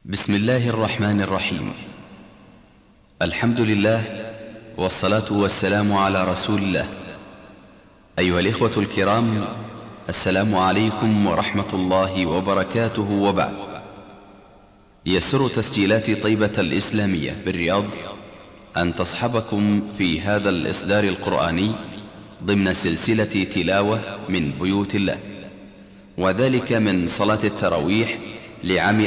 بسم الله الرحمن الرحيم. الحمد لله والصلاة والسلام على رسول الله. أيها الإخوة الكرام، السلام عليكم ورحمة الله وبركاته، وبعد. يسر تسجيلات طيبة الإسلامية بالرياض أن تصحبكم في هذا الإصدار القرآني ضمن سلسلة تلاوة من بيوت الله، وذلك من صلاة التراويح لعام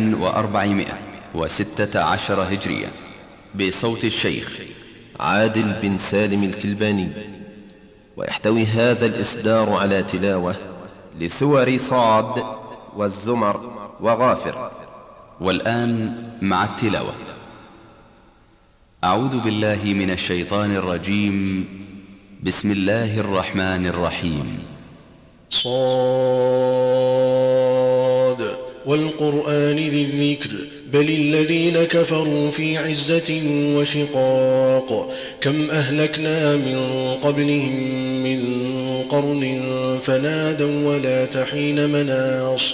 1416 هجرية، بصوت الشيخ عادل بن سالم الكلباني. ويحتوي هذا الإصدار على تلاوة لسور صاد والزمر وغافر. والآن مع التلاوة. أعوذ بالله من الشيطان الرجيم. بسم الله الرحمن الرحيم. صاد والقرآن ذي الذكر، بل الذين كفروا في عزة وشقاق. كم أهلكنا من قبلهم من قرن فنادوا ولا تحين مناص،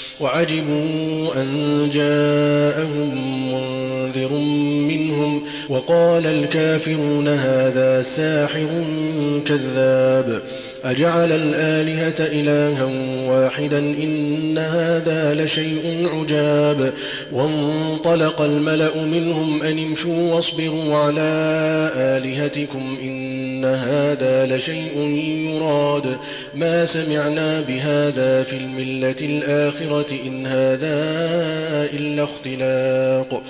وعجبوا أن جاءهم منذر منهم وقال الكافرون هذا ساحر كذاب. أجعل الآلهة إلها واحدا إن هذا لشيء عجاب. وانطلق الملأ منهم أن امشوا واصبروا على آلهتكم إن هذا لشيء يراد. ما سمعنا بهذا في الملة الآخرة إن هذا إلا اختلاق.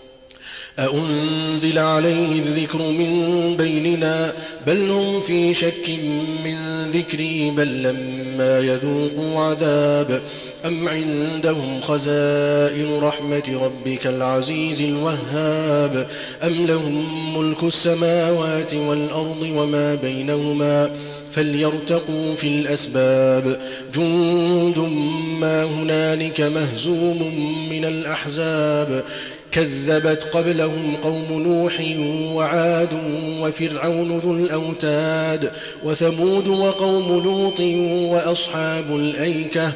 أأنزل عليه الذكر من بيننا بل هم في شك من ذكري بل لما يذوقوا عذاب. أم عندهم خزائن رحمة ربك العزيز الوهاب. أم لهم ملك السماوات والأرض وما بينهما فليرتقوا في الأسباب. جند ما هنالك مهزوم من الأحزاب. كذبت قبلهم قوم نوح وعاد وفرعون ذو الأوتاد وثمود وقوم لوط وأصحاب الأيكة،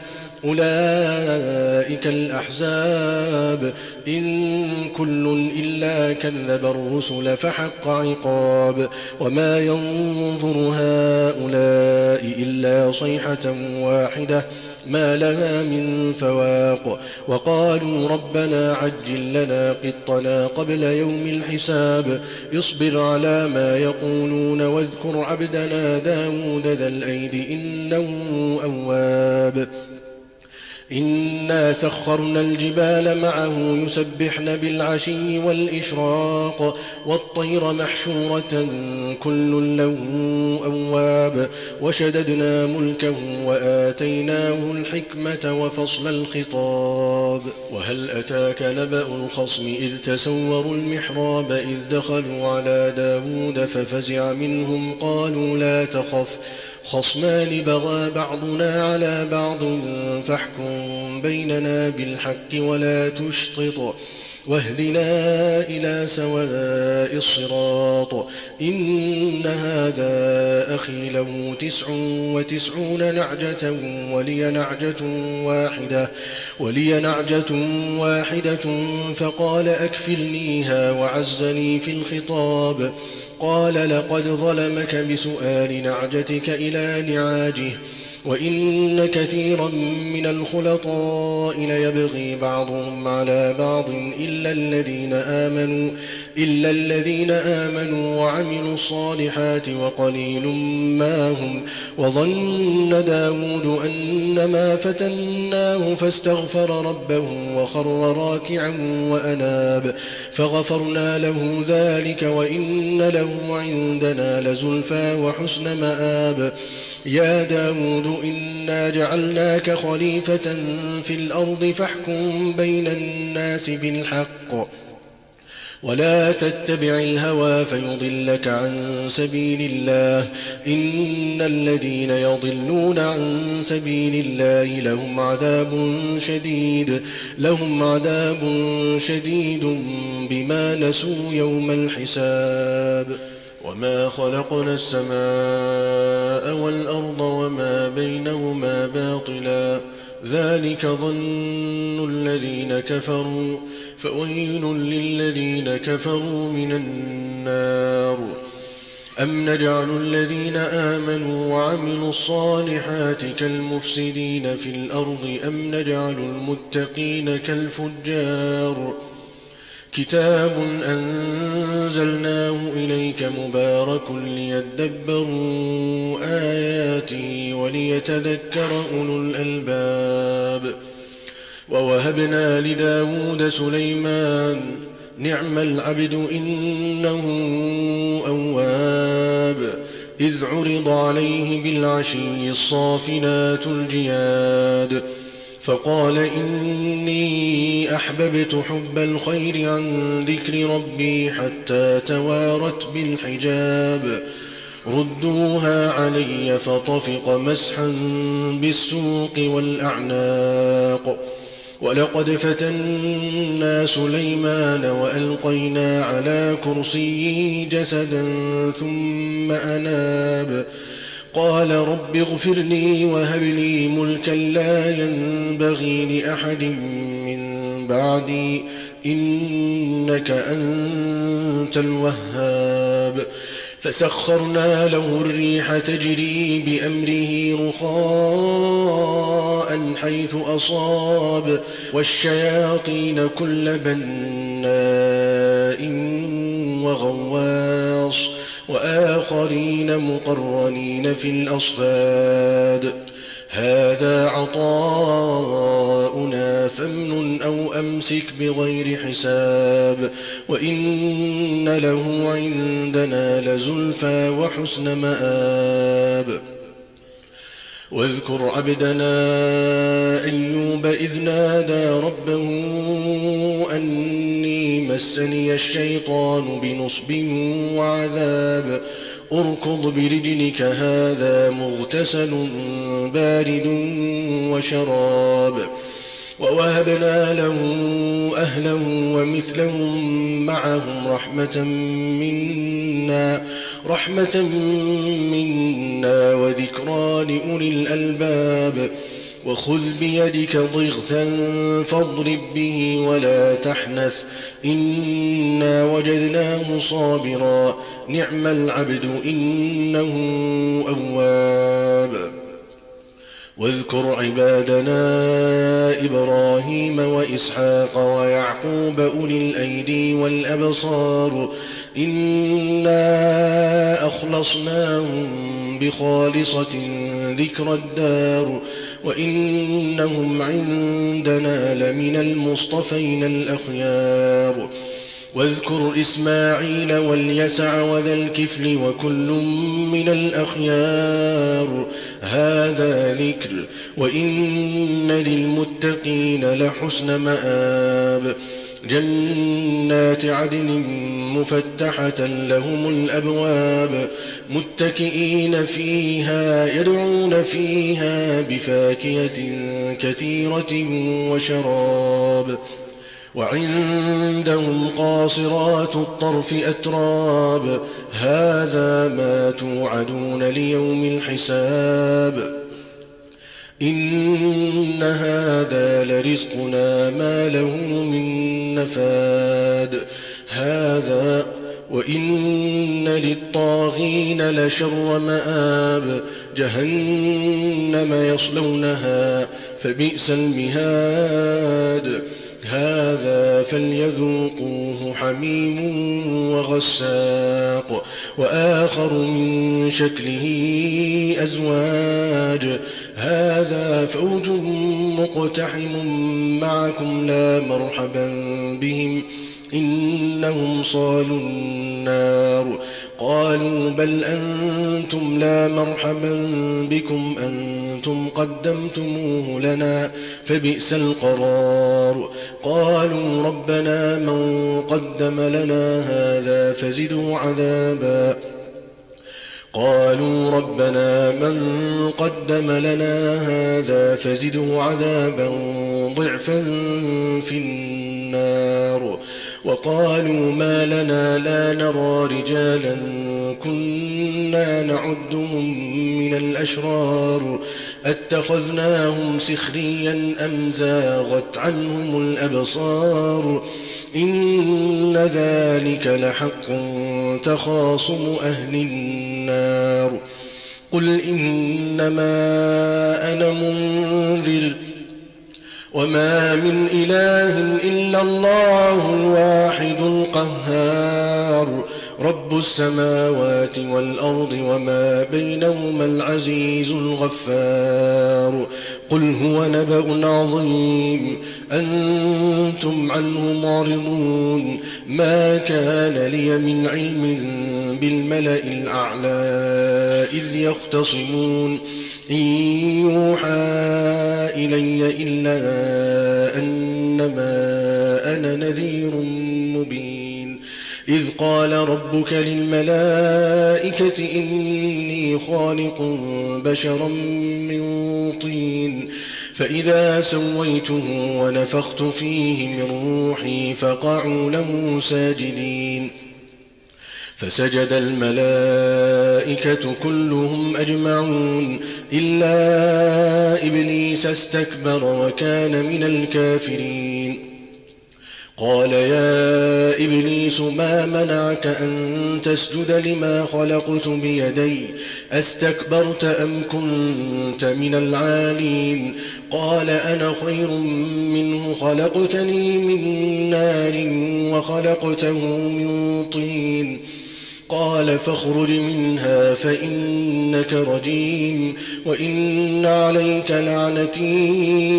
أولئك الأحزاب. إن كل إلا كذب الرسل فحق عقاب. وما ينظر هؤلاء إلا صيحة واحدة ما لها من فواق. وقالوا ربنا عجل لنا قطنا قبل يوم الحساب. اصبر على ما يقولون واذكر عبدنا داود ذا الأيد إنه أواب. إنا سخرنا الجبال معه يسبحن بالعشي والإشراق، والطير محشورة كل له أواب. وشددنا ملكه وآتيناه الحكمة وفصل الخطاب. وهل أتاك نبأ الخصم إذ تسوروا المحراب إذ دخلوا على داود ففزع منهم قالوا لا تخف خصمان بغى بعضنا على بعض فاحكم بيننا بالحق ولا تشطط واهدنا إلى سواء الصراط. إن هذا أخي له 99 نعجة ولي نعجة واحدة فقال أكفلنيها وعزني في الخطاب. قال لقد ظلمك بسؤال نعجتك إلى نعاجه وإن كثيرا من الخلطاء ليبغي بعضهم على بعض إلا الذين آمنوا وعملوا الصالحات وقليل ما هم. وظن داود أنما فتناه فاستغفر ربه وخر راكعا وأناب فغفرنا له ذلك وإن له عندنا لزلفى وحسن مآب. يا داود إنا جعلناك خليفة في الأرض فاحكم بين الناس بالحق ولا تتبع الهوى فيضلك عن سبيل الله. إن الذين يضلون عن سبيل الله لهم عذاب شديد بما نسوا يوم الحساب. وما خلقنا السماء والأرض وما بينهما باطلا ذلك ظن الذين كفروا فويل للذين كفروا من النار. أم نجعل الذين آمنوا وعملوا الصالحات كالمفسدين في الأرض أم نجعل المتقين كالفجار. كتاب أنزلناه إليك مبارك ليدبروا آياته وليتذكر أولو الألباب. ووهبنا لداود سليمان نعم العبد إنه أواب إذ عرض عليه بالعشي الصافنات الجياد فقال إني أحببت حب الخير عن ذكر ربي حتى توارت بالحجاب ردوها علي فطفق مسحا بالسوق والأعناق. ولقد فتنا سليمان وألقينا على كرسيه جسدا ثم أناب قال رب اغفر لي وهب لي ملكا لا ينبغي لأحد من بعدي إنك أنت الوهاب. فسخرنا له الريح تجري بأمره رخاء حيث أصاب والشياطين كل بناء وغواص وآخرين مقرنين في الأصفاد. هذا عطاؤنا فامنن أو أمسك بغير حساب وإن له عندنا لزلفى وحسن مآب. واذكر عبدنا أيوب إذ نادى ربه أني مسني الشيطان بنصب وعذاب اركض برجلك هذا مغتسل بارد وشراب. ووهبنا له أهله ومثلهم معهم رحمة منا وذكرى لأولي الألباب. وخذ بيدك ضغثا فاضرب به ولا تحنث إنا وجدناه صابرا نعم العبد إنه أواب. واذكر عبادنا إبراهيم وإسحاق ويعقوب أولي الأيدي والأبصار إنا أخلصناهم بخالصة ذكر الدار وإنهم عندنا لمن المصطفين الأخيار. واذكر إسماعيل واليسع وذا الكفل وكل من الأخيار هذا ذكر وإن للمتقين لحسن مآب. جنات عدن مفتحة لهم الأبواب متكئين فيها يدعون فيها بفاكهة كثيرة وشراب. وعندهم قاصرات الطرف أتراب هذا ما توعدون ليوم الحساب. إن هذا لرزقنا ما له من نفاد. هذا وإن للطاغين لشر مآب جهنم يصلونها فبئس المهاد. هذا فليذوقوه حميم وغساق وآخر من شكله أزواج هذا فوج مقتحم معكم لا مرحبا بهم إنهم صالوا النار. قالوا بل أنتم لا مرحبا بكم أنتم قدمتموه لنا فبئس القرار. قالوا ربنا من قدم لنا هذا فزده عذابا ضعفا في النار. وقالوا ما لنا لا نرى رجالا كنا نعدهم من الأشرار أتخذناهم سخريا أم زاغت عنهم الأبصار إن ذلك لحق تخاصم أهل النار قل إنما أنا منذر وما من إله إلا الله الواحد القهار رب السماوات والأرض وما بينهما العزيز الغفار قل هو نبأ عظيم أنتم عنه معرضون ما كان لي من علم بالملأ الأعلى إذ يختصمون إن يوحى إلي إلا أنما أنا نذير مبين إذ قال ربك للملائكة إني خالق بشرا من طين فإذا سويته ونفخت فيه من روحي فقعوا له ساجدين فسجد الملائكة كلهم أجمعون إلا إبليس استكبر وكان من الكافرين قال يا إبليس ما منعك أن تسجد لما خلقت بيدي أستكبرت أم كنت من العالين قال أنا خير منه خلقتني من نار وخلقته من طين قال فاخرج منها فإنك رجيم وإن عليك لعنتي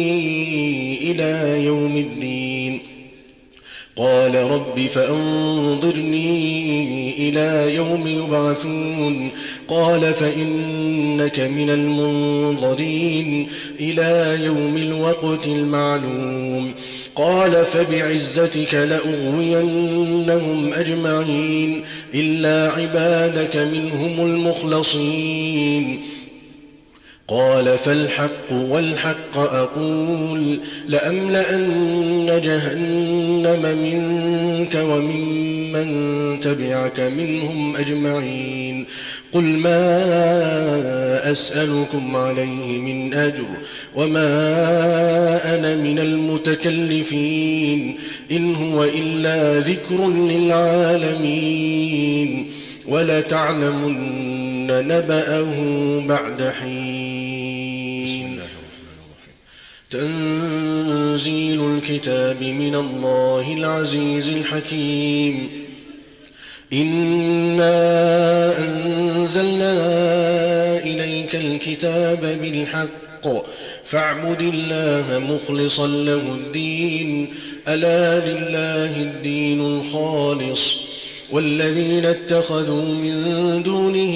إلى يوم الدين قال رب فأنظرني إلى يوم يبعثون قال فإنك من المنظرين إلى يوم الوقت المعلوم قال فبعزتك لأغوينهم أجمعين إلا عبادك منهم المخلصين قال فالحق والحق أقول لأملأن جهنم منك وممن تبعك منهم أجمعين قل ما أسألكم عليه من أجر وما أنا من المتكلفين إن هو إلا ذكر للعالمين ولتعلمن نبأه بعد حين تنزيل الكتاب من الله العزيز الحكيم إنا أنزلنا إليك الكتاب بالحق فاعبد الله مخلصا له الدين ألا لله الدين الخالص والذين اتخذوا من دونه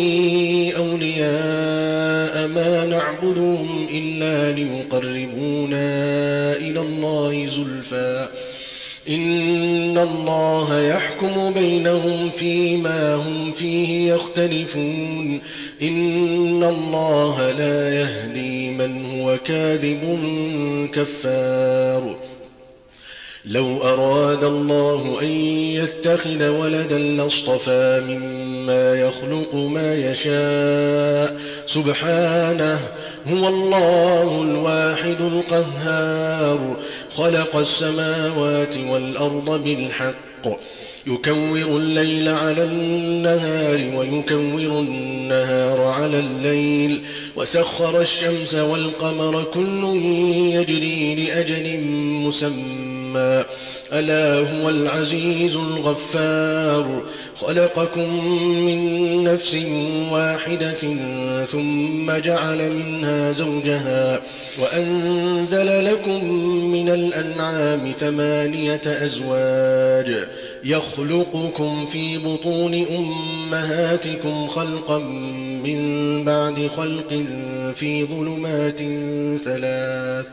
أولياء ما نعبدهم إلا ليقربونا إلى الله زلفى إن الله يحكم بينهم فيما هم فيه يختلفون إن الله لا يهدي من هو كاذب كفار لو أراد الله أن يتخذ ولدا لاصطفى مما يخلق ما يشاء سبحانه هو الله الواحد القهار خلق السماوات والأرض بالحق يكور الليل على النهار ويكور النهار على الليل وسخر الشمس والقمر كل يجري لأجل مسمى ألا هو العزيز الغفار خلقكم من نفس واحدة ثم جعل منها زوجها وأنزل لكم من الأنعام 8 أزواج يخلقكم في بطون أمهاتكم خلقا من بعد خلق في ظلمات 3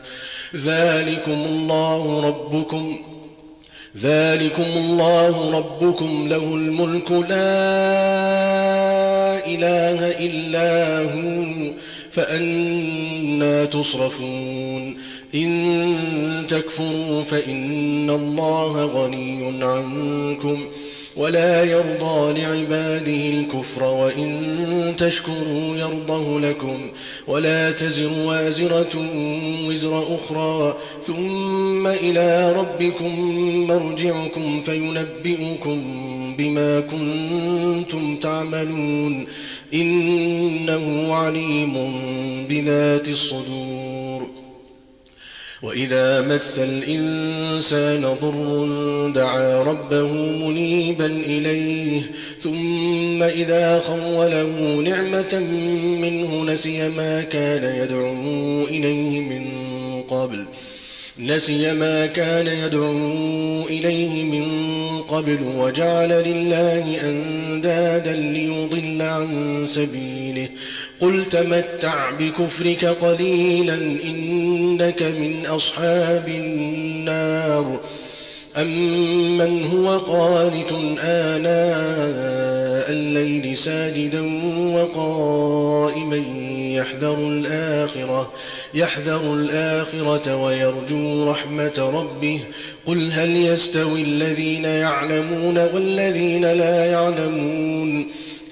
ذلكم الله ربكم له الملك لا إله إلا هو فأنى تصرفون إن تكفروا فإن الله غني عنكم ولا يرضى لعباده الكفر وإن تشكروا يرضه لكم ولا تزر وازرة وزر أخرى ثم إلى ربكم مرجعكم فينبئكم بما كنتم تعملون إنه عليم بذات الصدور. وإذا مس الإنسان ضر دعا ربه منيبا إليه ثم إذا خوله نعمة منه نسي ما كان يدعو إليه من قبل وجعل لله أندادا ليضل عن سبيله قل تمتع بكفرك قليلا إنك من أصحاب النار. أمن هو قانت آناء الليل ساجدا وقائما يحذر الآخرة ويرجو رحمة ربه قل هل يستوي الذين يعلمون والذين لا يعلمون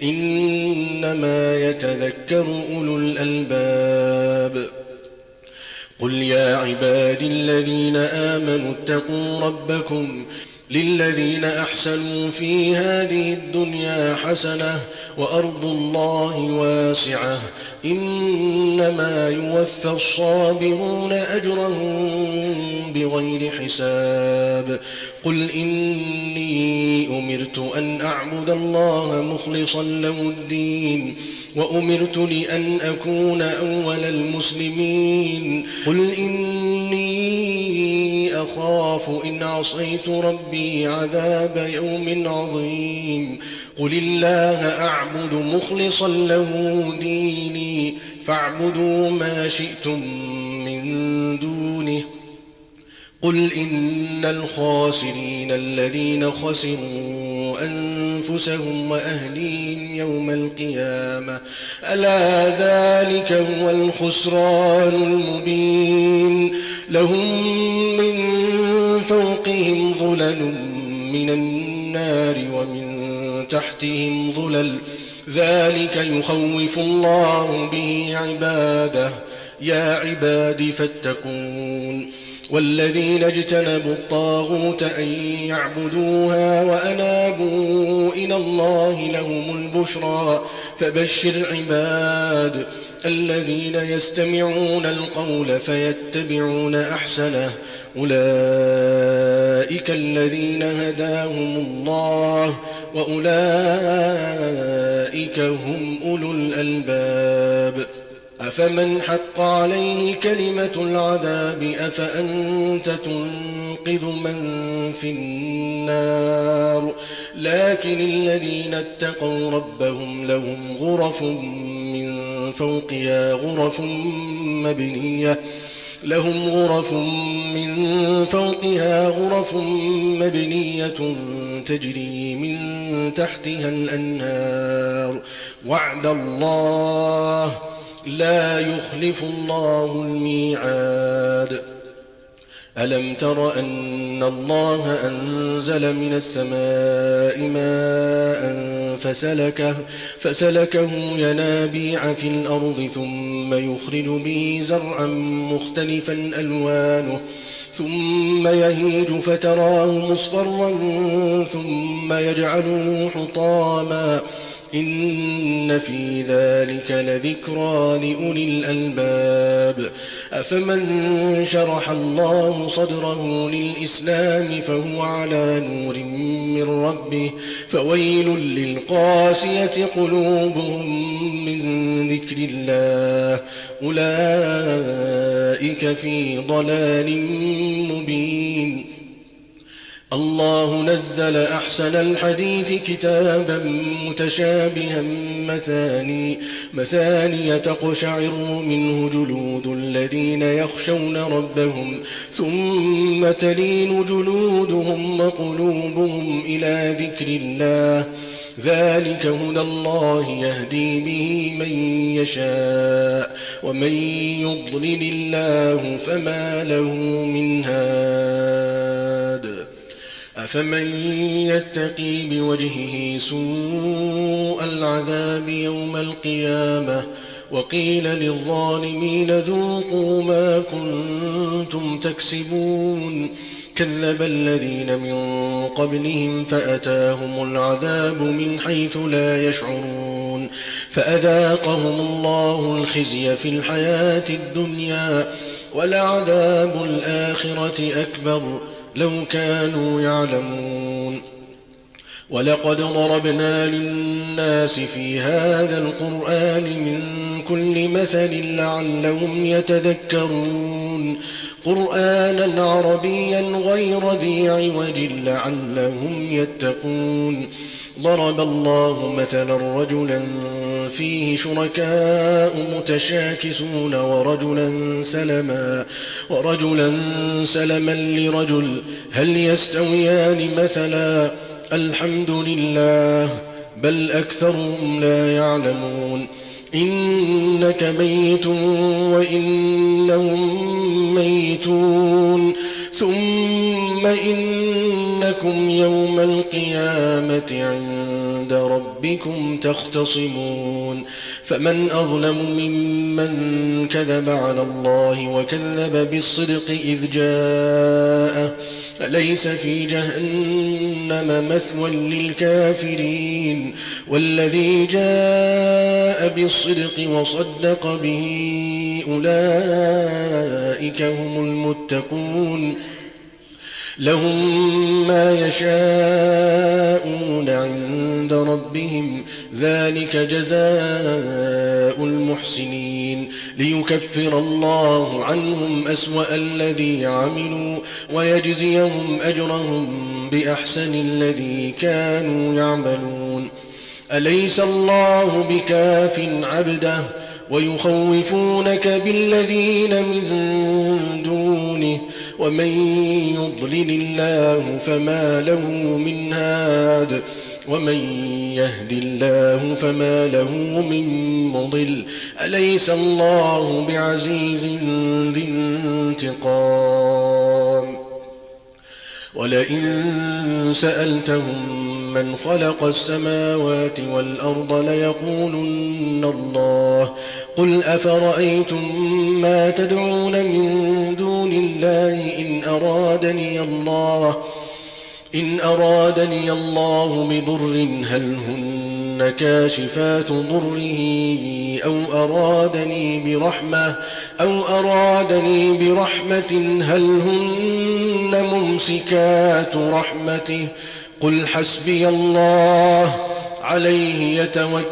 إنما يتذكر أولو الألباب. قل يا عبادي الذين آمنوا اتقوا ربكم للذين أحسنوا في هذه الدنيا حسنة وأرض الله واسعة إنما يوفى الصابرون أجرهم بغير حساب. قل إني أمرت أن أعبد الله مخلصا له الدين وأمرت لأن أكون أول المسلمين. قل إني أخاف إن عصيت ربي عذاب يوم عظيم. قل الله أعبد مخلصا له ديني فاعبدوا ما شئتم من دونه. قل إن الخاسرين الذين خسروا أنفسهم وأهليهم يوم القيامة ألا ذلك هو الخسران المبين. لهم من فوقهم ظلل من النار ومن تحتهم ظلل ذلك يخوف الله به عباده يا عباد فاتقون. والذين اجتنبوا الطاغوت أن يعبدوها وأنابوا إلى الله لهم البشرى فبشر عباد الذين يستمعون القول فيتبعون أحسنه أولئك الذين هداهم الله وأولئك هم أولو الألباب. أفمن حق عليه كلمة العذاب أفأنت تنقذ من في النار. لكن الذين اتقوا ربهم لهم غرف من فوقها غرف مبنية تجري من تحتها الأنهار وعد الله لا يخلف الله الميعاد. ألم تر أن الله أنزل من السماء ماء فسلكه ينابيع في الأرض ثم يخرج به زرعا مختلفا ألوانه ثم يهيج فتراه مصفرا ثم يجعله حطاما إن في ذلك لذكرى لأولي الألباب. أفمن شرح الله صدره للإسلام فهو على نور من ربه فويل للقاسية قلوبهم من ذكر الله أولئك في ضلال مبين. الله نزل أحسن الحديث كتابا متشابها مثانية تقشعر منه جلود الذين يخشون ربهم ثم تلين جلودهم وقلوبهم إلى ذكر الله ذلك هدى الله يهدي به من يشاء ومن يضلل الله فما له من هاد. أفمن يتقي بوجهه سوء العذاب يوم القيامة وقيل للظالمين ذوقوا ما كنتم تكسبون كذب الذين من قبلهم فأتاهم العذاب من حيث لا يشعرون فأذاقهم الله الخزي في الحياة الدنيا ولعذاب الآخرة أكبر لو كانوا يعلمون ولقد ضربنا للناس في هذا القرآن من كل مثل لعلهم يتذكرون قرآنا عربيا غير ذي عوج لعلهم يتقون ضرب الله مثلا رجلا فيه شركاء متشاكسون ورجلا سلما لرجل هل يستويان مثلا الحمد لله بل أكثرهم لا يعلمون إنك ميت وإنهم ميتون ثم إنكم يوم القيامة عند ربكم تختصمون فمن أظلم ممن كذب على الله وكذب بالصدق إذ جاءه أليس في جهنم مثوى للكافرين والذي جاء بالصدق وصدق به أولئك هم المتقون لهم ما يشاءون عند ربهم ذلك جزاء المحسنين ليكفر الله عنهم أسوأ الذي عملوا ويجزيهم أجرهم بأحسن الذي كانوا يعملون أليس الله بكاف عبده ويخوفونك بالذين من دونه ومن يضلل الله فما له من هاد ومن يهد الله فما له من مضل أليس الله بعزيز ذي انتقام ولئن سألتهم من خلق السماوات والأرض ليقولن الله قل أفرأيتم ما تدعون من دون الله إن أرادني الله بضر هل هن كاشفات ضره أو أرادني برحمة هل هن ممسكات رحمته قل حسبي الله عليه يتوكل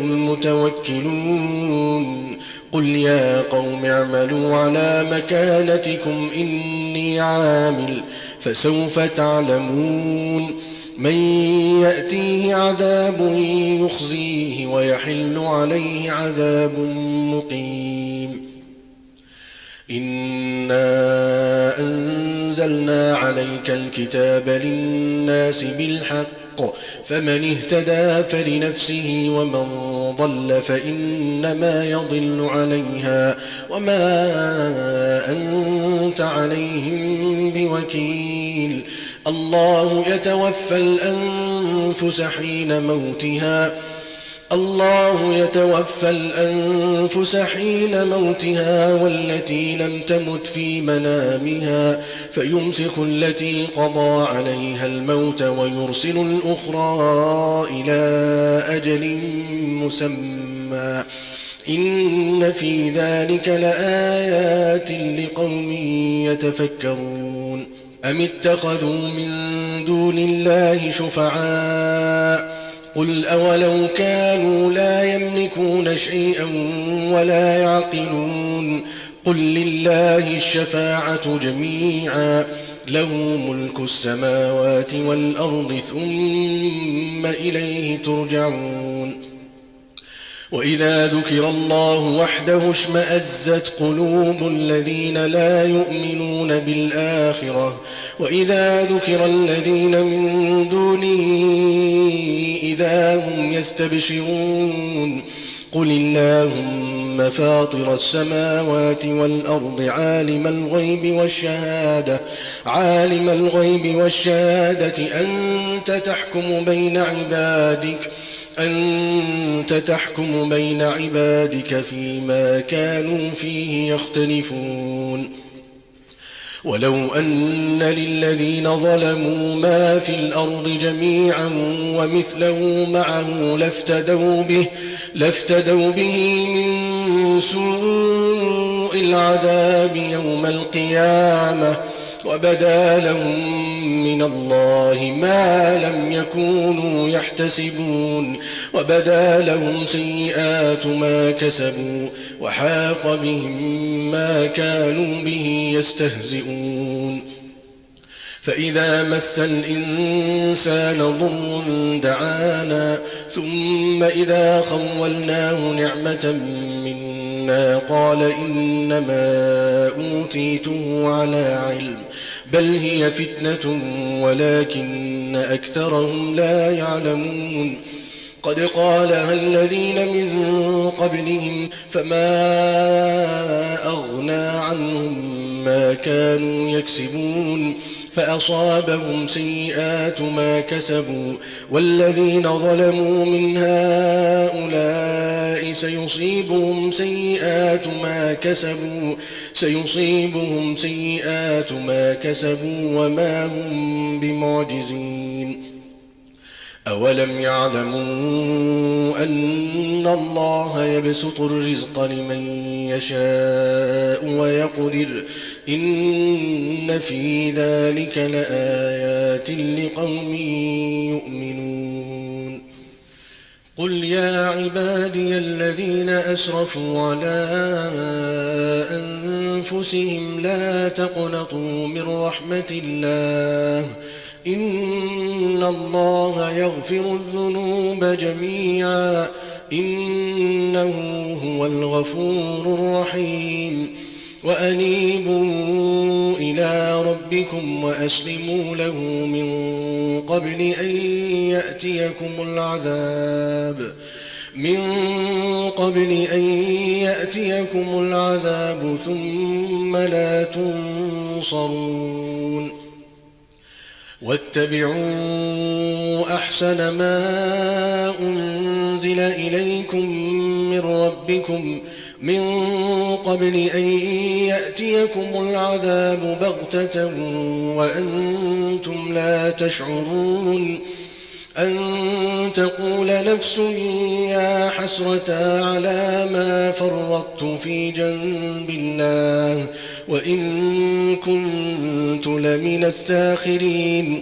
المتوكلون قل يا قوم اعملوا على مكانتكم إني عامل فسوف تعلمون من يأتيه عذاب يخزيه ويحل عليه عذاب مقيم إنا أنزلنا عليك الكتاب للناس بالحق فمن اهتدى فلنفسه ومن ضل فإنما يضل عليها وما أنت عليهم بوكيل الله يتوفى الأنفس حين موتها والتي لم تمت في منامها فيمسك التي قضى عليها الموت ويرسل الأخرى إلى أجل مسمى إن في ذلك لآيات لقوم يتفكرون أم اتخذوا من دون الله شفعاء قل أولو كانوا لا يملكون شيئا ولا يعقلون قل لله الشفاعة جميعا له ملك السماوات والأرض ثم إليه ترجعون وإذا ذكر الله وحده اشمأزت قلوب الذين لا يؤمنون بالآخرة وإذا ذكر الذين من دونه إذا هم يستبشرون قل اللهم اللهم فاطر السماوات والأرض عالم الغيب والشهادة أنت تحكم بين عبادك فيما كانوا فيه يختلفون ولو أن للذين ظلموا ما في الأرض جميعا ومثله معه لافتدوا به من سوء العذاب يوم القيامة وبدا لهم من الله ما لم يكونوا يحتسبون وبدا لهم سيئات ما كسبوا وحاق بهم ما كانوا به يستهزئون فإذا مس الإنسان ضر دعانا ثم إذا خولناه نعمة منا قال إنما أوتيته على علم بل هي فتنة ولكن أكثرهم لا يعلمون قد قالها الذين من قبلهم فما أغنى عنهم ما كانوا يكسبون فأصابهم سيئات ما كسبوا والذين ظلموا من هؤلاء سيصيبهم سيئات ما كسبوا وما هم بمعجزين أولم يعلموا أن الله يبسط الرزق لمن يشاء ويقدر إن في ذلك لآيات لقوم يؤمنون قل يا عبادي الذين أسرفوا على أنفسهم لا تقنطوا من رحمة الله إن الله يغفر الذنوب جميعا إنه هو الغفور الرحيم وأنيبوا إلى ربكم وأسلموا له من قبل أن يأتيكم العذاب ثم لا تنصرون واتبعوا أحسن ما أنزل إليكم من ربكم من قبل أن يأتيكم العذاب بغتة وأنتم لا تشعرون أن تقول نفس يا حسرة على ما فرطت في جنب الله وإن كنت لمن الساخرين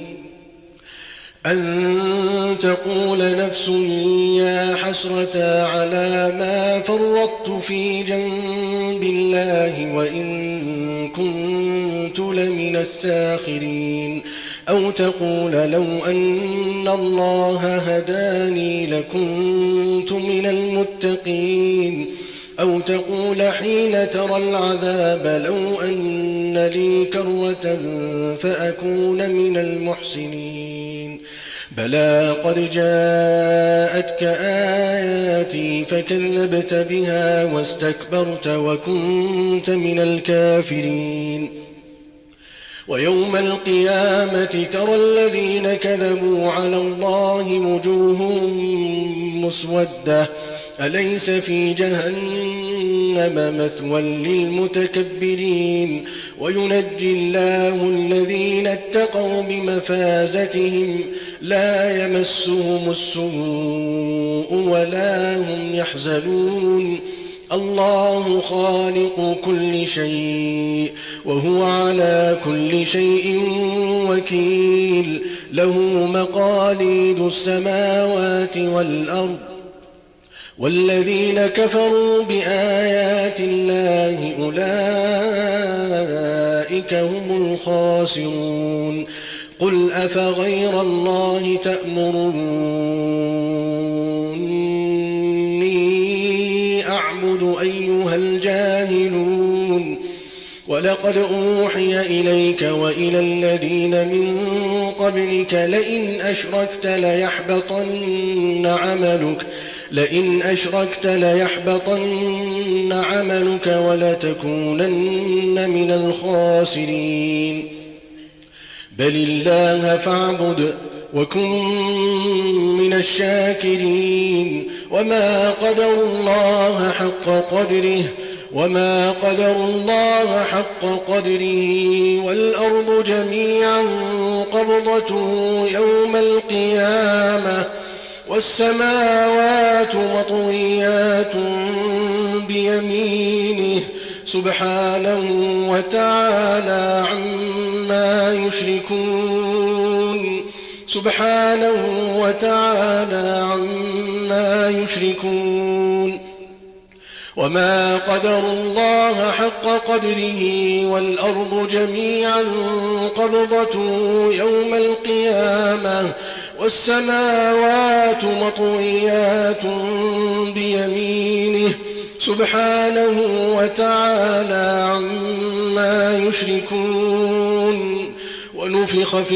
أن تقول نفس يا حسرة على ما فرطت في جنب الله وإن كنت لمن الساخرين أو تقول لو أن الله هداني لكنت من المتقين أو تقول حين ترى العذاب لو أن لي كرة فأكون من المحسنين بلى قد جاءتك آياتي فكذبت بها واستكبرت وكنت من الكافرين ويوم القيامة ترى الذين كذبوا على الله وجوههم مسودة أليس في جهنم مثوى للمتكبرين وينجي الله الذين اتقوا بمفازتهم لا يمسهم السوء ولا هم يحزنون الله خالق كل شيء وهو على كل شيء وكيل له مقاليد السماوات والأرض والذين كفروا بآيات الله أولئك هم الخاسرون قل أفغير الله تأمروني أعبد أيها الجاهلون ولقد أوحي إليك وإلى الذين من لئن أشركت ليحبطن عملك ولتكونن من الخاسرين بل الله فاعبد وكن من الشاكرين وما قدروا الله حق قدره والأرض جميعا قبضته يوم القيامة والسماوات مطويات بيمينه سبحانه وتعالى عما يشركون وما قدروا الله حق قدره والأرض جميعا قبضته يوم القيامة والسماوات مطويات بيمينه سبحانه وتعالى عما يشركون ونفخ في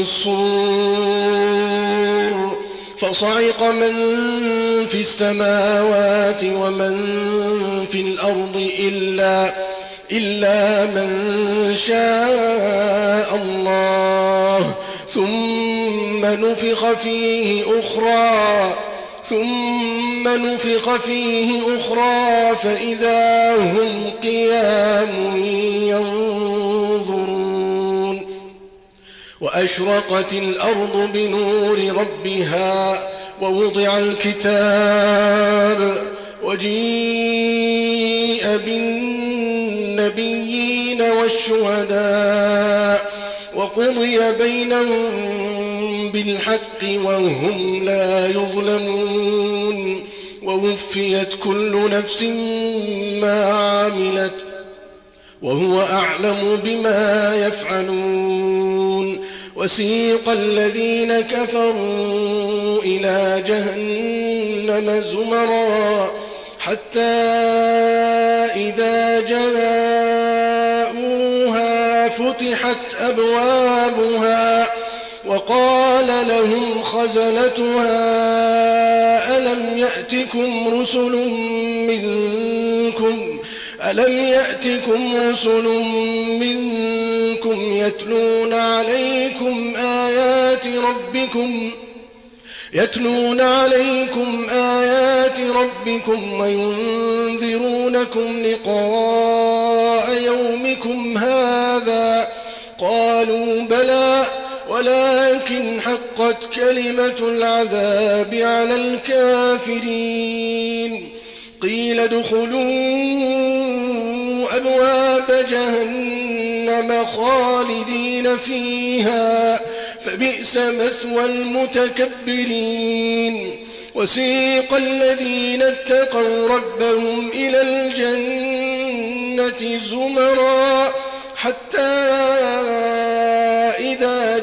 الصور فصعق من في السماوات ومن في الأرض إلا من شاء الله ثم نفخ فيه أخرى فإذا هم قيام ينظرون وأشرقت الأرض بنور ربها ووضع الكتاب وجيء بالنبيين والشهداء وقضي بينهم بالحق وهم لا يظلمون ووفيت كل نفس ما عملت وهو أعلم بما يفعلون وسيق الذين كفروا إلى جهنم زمرا حتى إذا جاءوها فتحت أبوابها وقال لهم خزنتها ألم يأتكم رسل منكم يتلون عليكم آيات ربكم وينذرونكم لقاء يومكم هذا قالوا بلى ولكن حقت كلمة العذاب على الكافرين قيل ادخلوا أبواب جهنم خالدين فيها فبئس مثوى المتكبرين وسيق الذين اتقوا ربهم إلى الجنة زمرا حتى إذا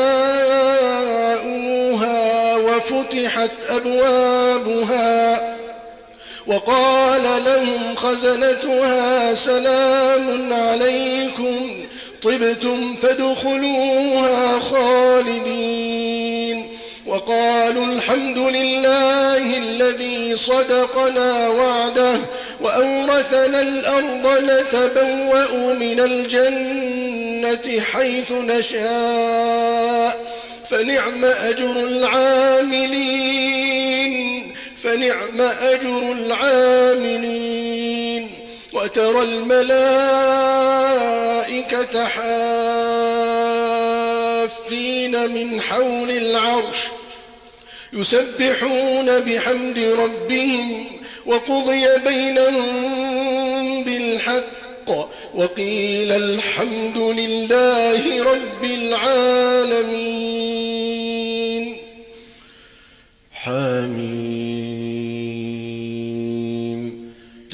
جاءوها وفتحت أبوابها وقال لهم خزنتها سلام عليكم طبتم فادخلوها خالدين وقالوا الحمد لله الذي صدقنا وعده وأورثنا الأرض نتبوأ من الجنة حيث نشاء فنعم أجر العاملين وترى الملائكة حافين من حول العرش يسبحون بحمد ربهم وقضي بينهم بالحق وقيل الحمد لله رب العالمين حميم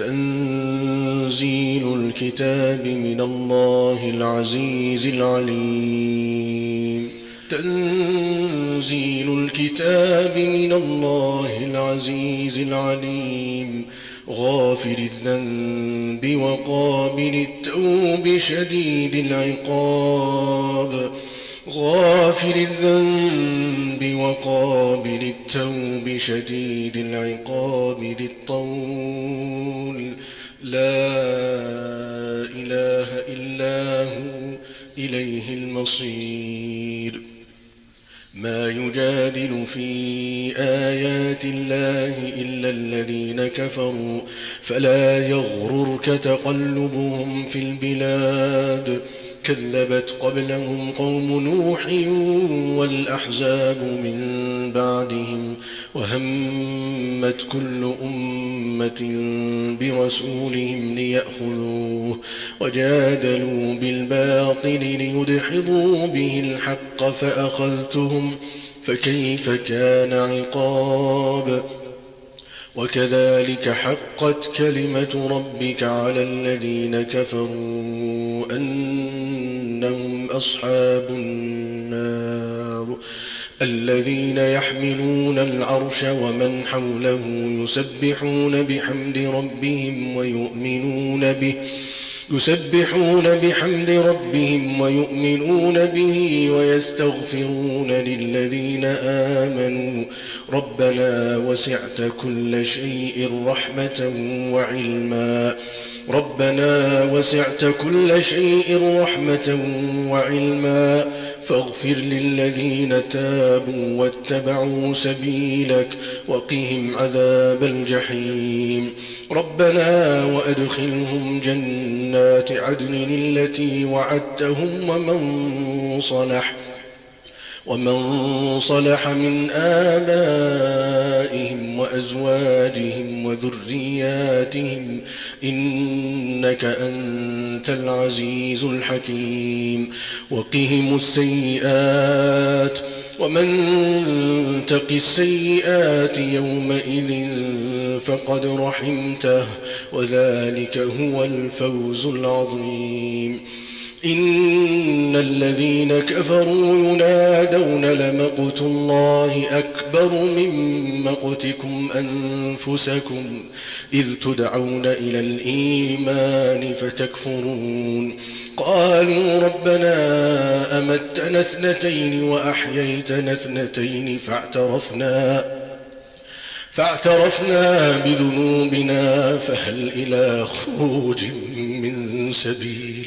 تنزيل الكتاب من الله العزيز العليم تنزيل الكتاب من الله العزيز العليم غافر الذنب وقابل التوب شديد العقاب غافر الذنب وقابل التوب شديد العقاب ذي الطول لا إله إلا هو إليه المصير. ما يجادل في آيات الله إلا الذين كفروا فلا يغررك تقلبهم في البلاد كذبت قبلهم قوم نوح والأحزاب من بعدهم وهمت كل أمة برسولهم ليأخذوه وجادلوا بالباطل ليدحضوا به الحق فأخذتهم فكيف كان عقاب. وكذلك حقت كلمة ربك على الذين كفروا أنهم أصحاب النار الذين يحملون العرش ومن حوله يسبحون بحمد ربهم ويؤمنون به ويستغفرون للذين آمنوا ربنا وسعت كل شيء رحمة وعلما فاغفر للذين تابوا واتبعوا سبيلك وقهم عذاب الجحيم. ربنا وأدخلهم جنات عدن التي وعدتهم ومن صلح من آبائهم وأزواجهم وذرياتهم إنك أنت العزيز الحكيم. وقهم السيئات ومن تق السيئات يومئذ فقد رحمته وذلك هو الفوز العظيم. إن الذين كفروا ينادون لمقت الله أكبر من مقتكم أنفسكم إذ تدعون إلى الإيمان فتكفرون قالوا ربنا أمتنا اثنتين وأحييتنا اثنتين فاعترفنا بذنوبنا فهل إلى خروج من سبيل.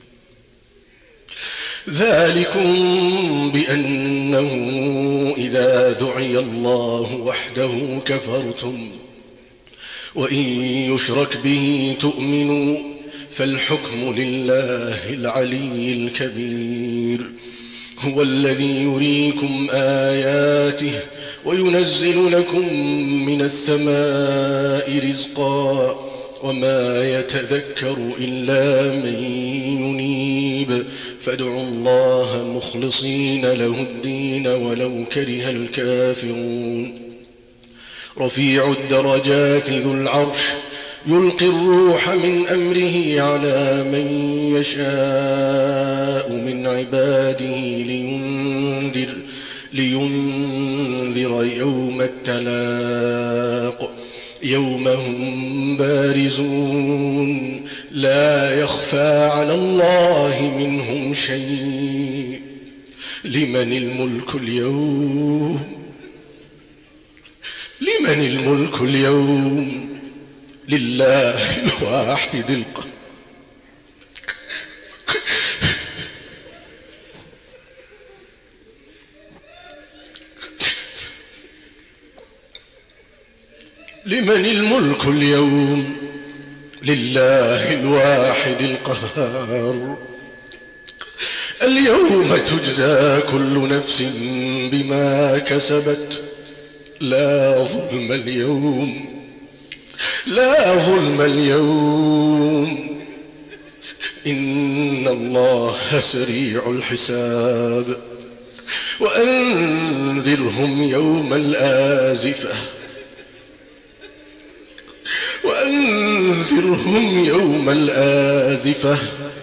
ذلكم بأنه إذا دعي الله وحده كفرتم وإن يشرك به تؤمنوا فالحكم لله العلي الكبير. هو الذي يريكم آياته وينزل لكم من السماء رزقا وما يتذكر إلا من ينيب فادعوا الله مخلصين له الدين ولو كره الكافرون. رفيع الدرجات ذو العرش يلقي الروح من أمره على من يشاء من عباده لينذر يوم التلاق يوم هم بارزون لا يخفى على الله منهم شيء. لمن الملك اليوم لله الواحد القهار. لمن الملك اليوم لله الواحد القهار. اليوم تجزى كل نفس بما كسبت لا ظلم اليوم إن الله سريع الحساب. وأنذرهم يوم الآزفة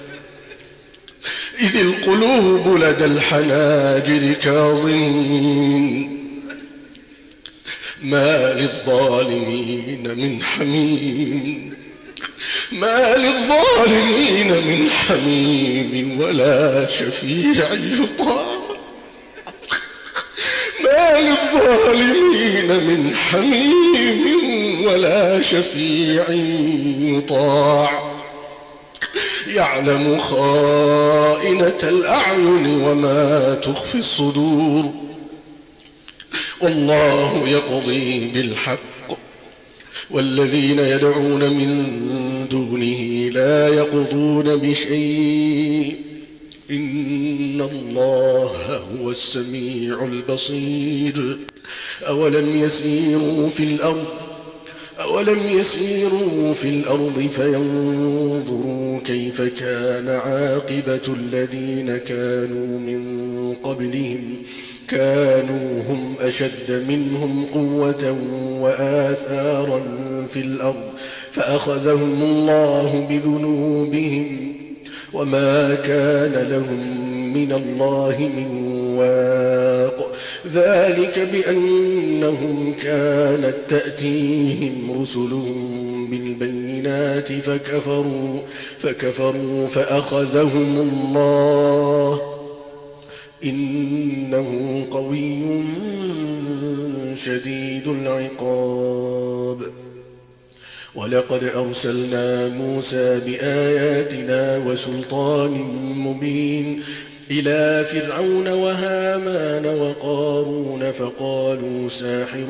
إذ القلوب لدى الحناجر كاظمين ما للظالمين من حميم ولا شفيع يطاع. ما ما للظالمين من حميم ولا شفيع يطاع يعلم خائنة الأعين وما تخفي الصدور والله يقضي بالحق والذين يدعون من دونه لا يقضون بشيء إن الله هو السميع البصير أولم يسيروا في الأرض فينظروا كيف كان عاقبة الذين كانوا من قبلهم كانوا هم أشد منهم قوة وآثارا في الأرض فأخذهم الله بذنوبهم وما كان لهم من الله من واق ذلك بأنهم كانت تأتيهم رسلهم بالبينات فكفروا فأخذهم الله إنه قوي شديد العقاب ولقد أرسلنا موسى بآياتنا وسلطان مبين إلى فرعون وهامان وقارون فقالوا ساحر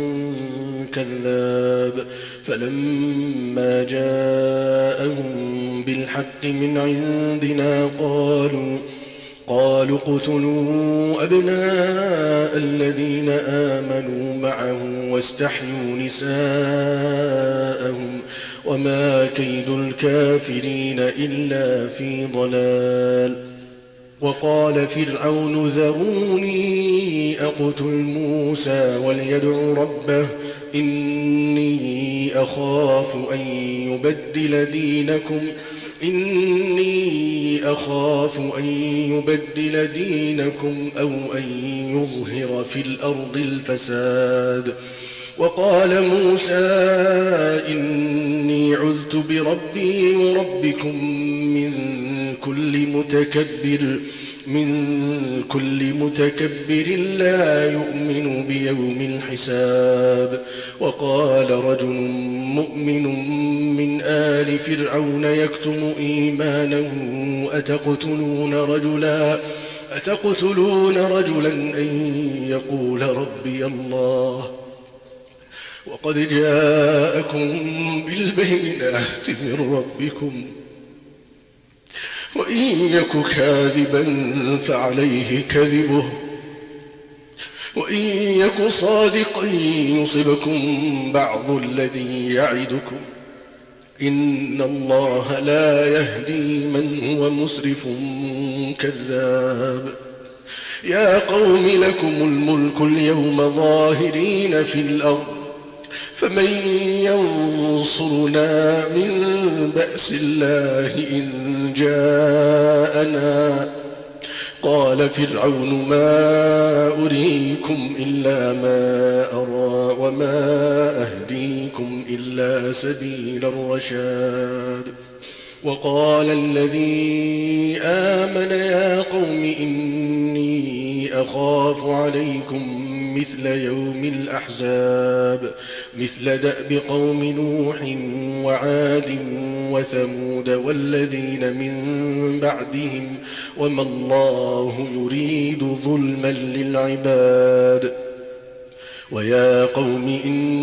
كذاب فلما جاءهم بالحق من عندنا قالوا اقتلوا أبناء الذين آمنوا معه واستحيوا نساءهم وما كيد الكافرين إلا في ضلال وقال فرعون ذروني أقتل موسى وليدع ربه إني أخاف أن يبدل دينكم أو أن يظهر في الأرض الفساد وقال موسى إني عذت بربي وربكم من كل متكبر لا يؤمن بيوم الحساب وقال رجل مؤمن من آل فرعون يكتم إيمانه أتقتلون رجلا أن يقول ربي الله وقد جاءكم بالبينات من ربكم وإن يك كاذبا فعليه كذبه وإن يك صادقا يصبكم بعض الذي يعدكم إن الله لا يهدي من هو مسرف كذاب يا قوم لكم الملك اليوم ظاهرين في الأرض فمن ينصرنا من بأس الله إن جاءنا قال فرعون ما أريكم إلا ما أرى وما أهديكم إلا سبيل الرشاد وقال الذي آمن يا قوم إني أخاف عليكم مثل يوم الأحزاب مثل دأب قوم نوح وعاد وثمود والذين من بعدهم وما الله يريد ظلما للعباد ويا قوم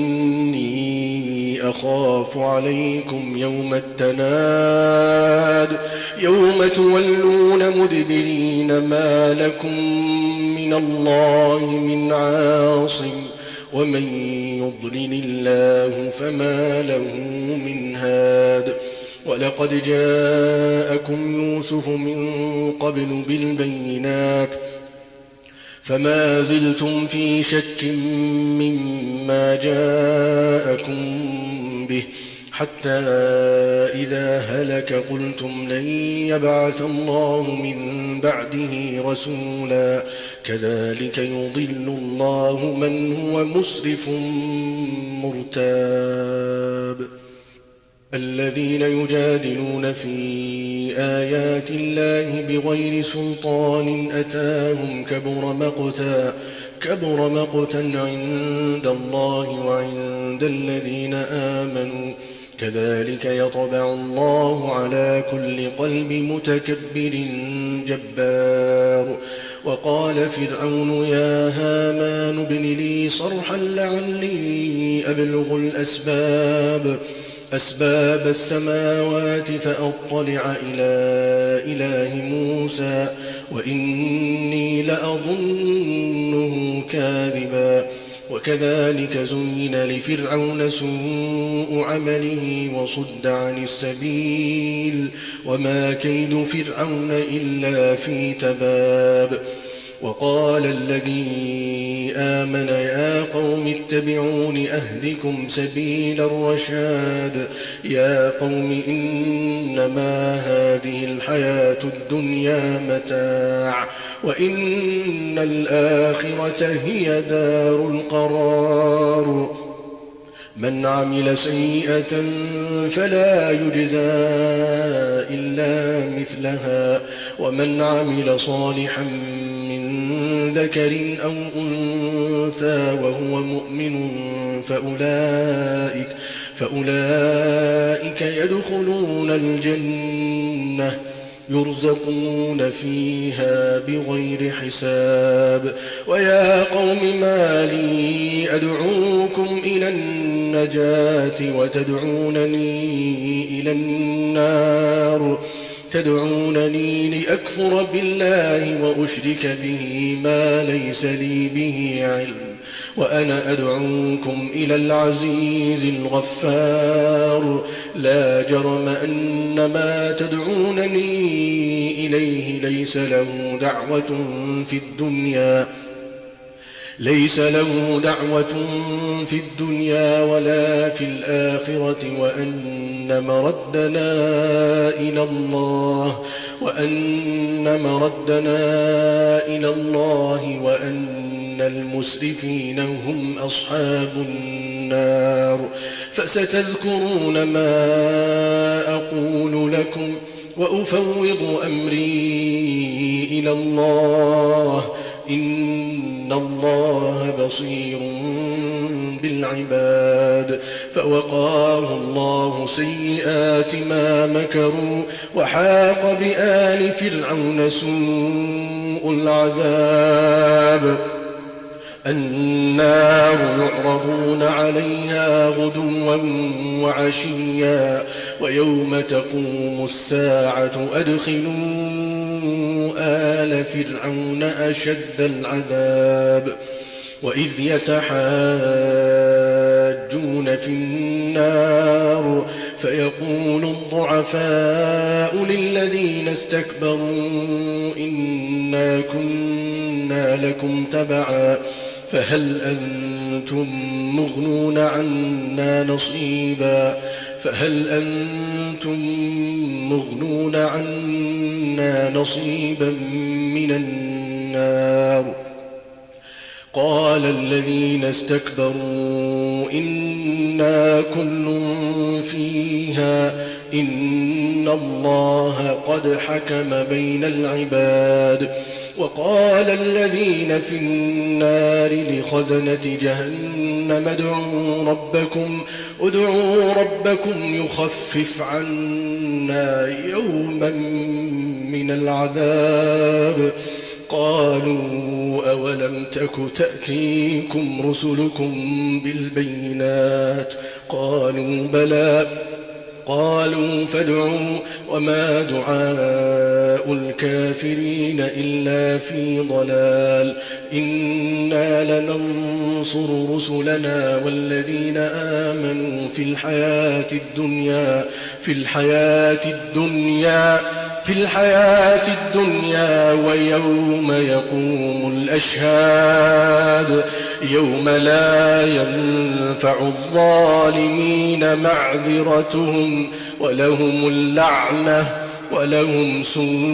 إني أخاف عليكم يوم التناد يوم تولون مدبرين ما لكم من الله من عاصم ومن يضلل الله فما له من هاد ولقد جاءكم يوسف من قبل بالبينات فما زلتم في شك مما جاءكم به حتى إذا هلك قلتم لن يبعث الله من بعده رسولا كذلك يضل الله من هو مسرف مرتاب الذين يجادلون في آيات الله بغير سلطان أتاهم كبر مقتا عند الله وعند الذين آمنوا كذلك يطبع الله على كل قلب متكبر جبار. وقال فرعون يا هامان ابن لي صرحا لعلي أبلغ أسباب السماوات فأطلع إلى إله موسى وإني لأظنه كاذبا. وكذلك زين لفرعون سوء عمله وصد عن السبيل وما كيد فرعون إلا في تباب. وقال الذي آمن يا قوم اتبعون أهدكم سبيل الرشاد. يا قوم إنما هذه الحياة الدنيا متاع وإن الآخرة هي دار القرار. من عمل سيئة فلا يجزى إلا مثلها ومن عمل صالحا من ذكر أو أنثى وهو مؤمن فأولئك يدخلون الجنة يرزقون فيها بغير حساب. ويا قوم ما لي أدعوكم إلى النجاة وتدعونني إلى النار تدعونني لأكفر بالله وأشرك به ما ليس لي به علم وأنا أدعوكم إلى العزيز الغفار. لا جرم أن ما تدعونني إليه ليس له دعوة في الدنيا ولا في الآخرة وأن مردنا إلى الله وأن المسرفين هم أصحاب النار. فستذكرون ما أقول لكم وأفوض أمري إلى الله إن الله بصير بالعباد. فوقاه الله سيئات ما مكروا وحاق بآل فرعون سوء العذاب. النار يعرضون عليها غدوا وعشيا ويوم تقوم الساعة أدخلوا آل فرعون أشد العذاب. وإذ يتحاجون في النار فيقول الضعفاء للذين استكبروا إنا كنا لكم تبعا فهل أنتم مغنون عنا نصيبا من النار. قال الذين استكبروا إنا كل فيها إن الله قد حكم بين العباد. وقال الذين في النار لخزنة جهنم ادعوا ربكم يخفف عنا يوما من العذاب. قالوا أولم تك تأتيكم رسلكم بالبينات قالوا بلى قالوا فادعوا وما دعاء الكافرين إلا في ضلال. إنا لننصر رسلنا والذين آمنوا في الحياة الدنيا ويوم يقوم الأشهاد يوم لا ينفع الظالمين معذرتهم ولهم اللعنة ولهم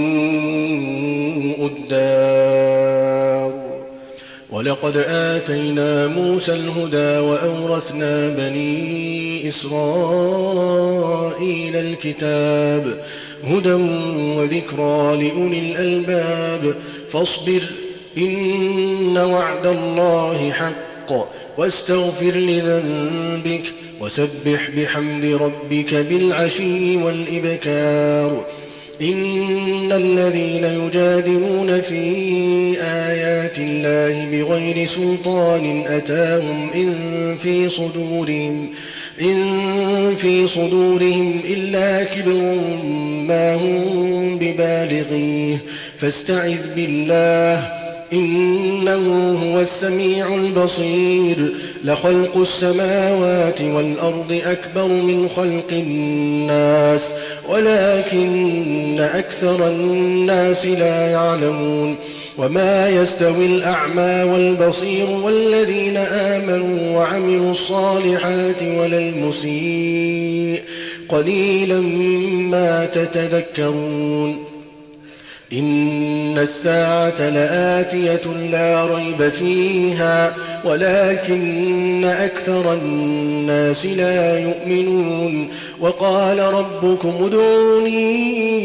سوء الدار. ولقد آتينا موسى الهدى وأورثنا بني إسرائيل الكتاب هدى وذكرى لأولي الألباب. فاصبر إن وعد الله حق واستغفر لذنبك وسبح بحمد ربك بالعشي والإبكار إن الذين يجادلون في آيات الله بغير سلطان أتاهم إن في صدورهم إلا كبر ما هم ببالغيه فاستعذ بالله إنه هو السميع البصير لخلق السماوات والأرض أكبر من خلق الناس ولكن أكثر الناس لا يعلمون وما يستوي الأعمى والبصير والذين آمنوا وعملوا الصالحات ولا المسيء قليلا ما تتذكرون إن الساعة لآتية لا ريب فيها ولكن أكثر الناس لا يؤمنون وقال ربكم ادعوني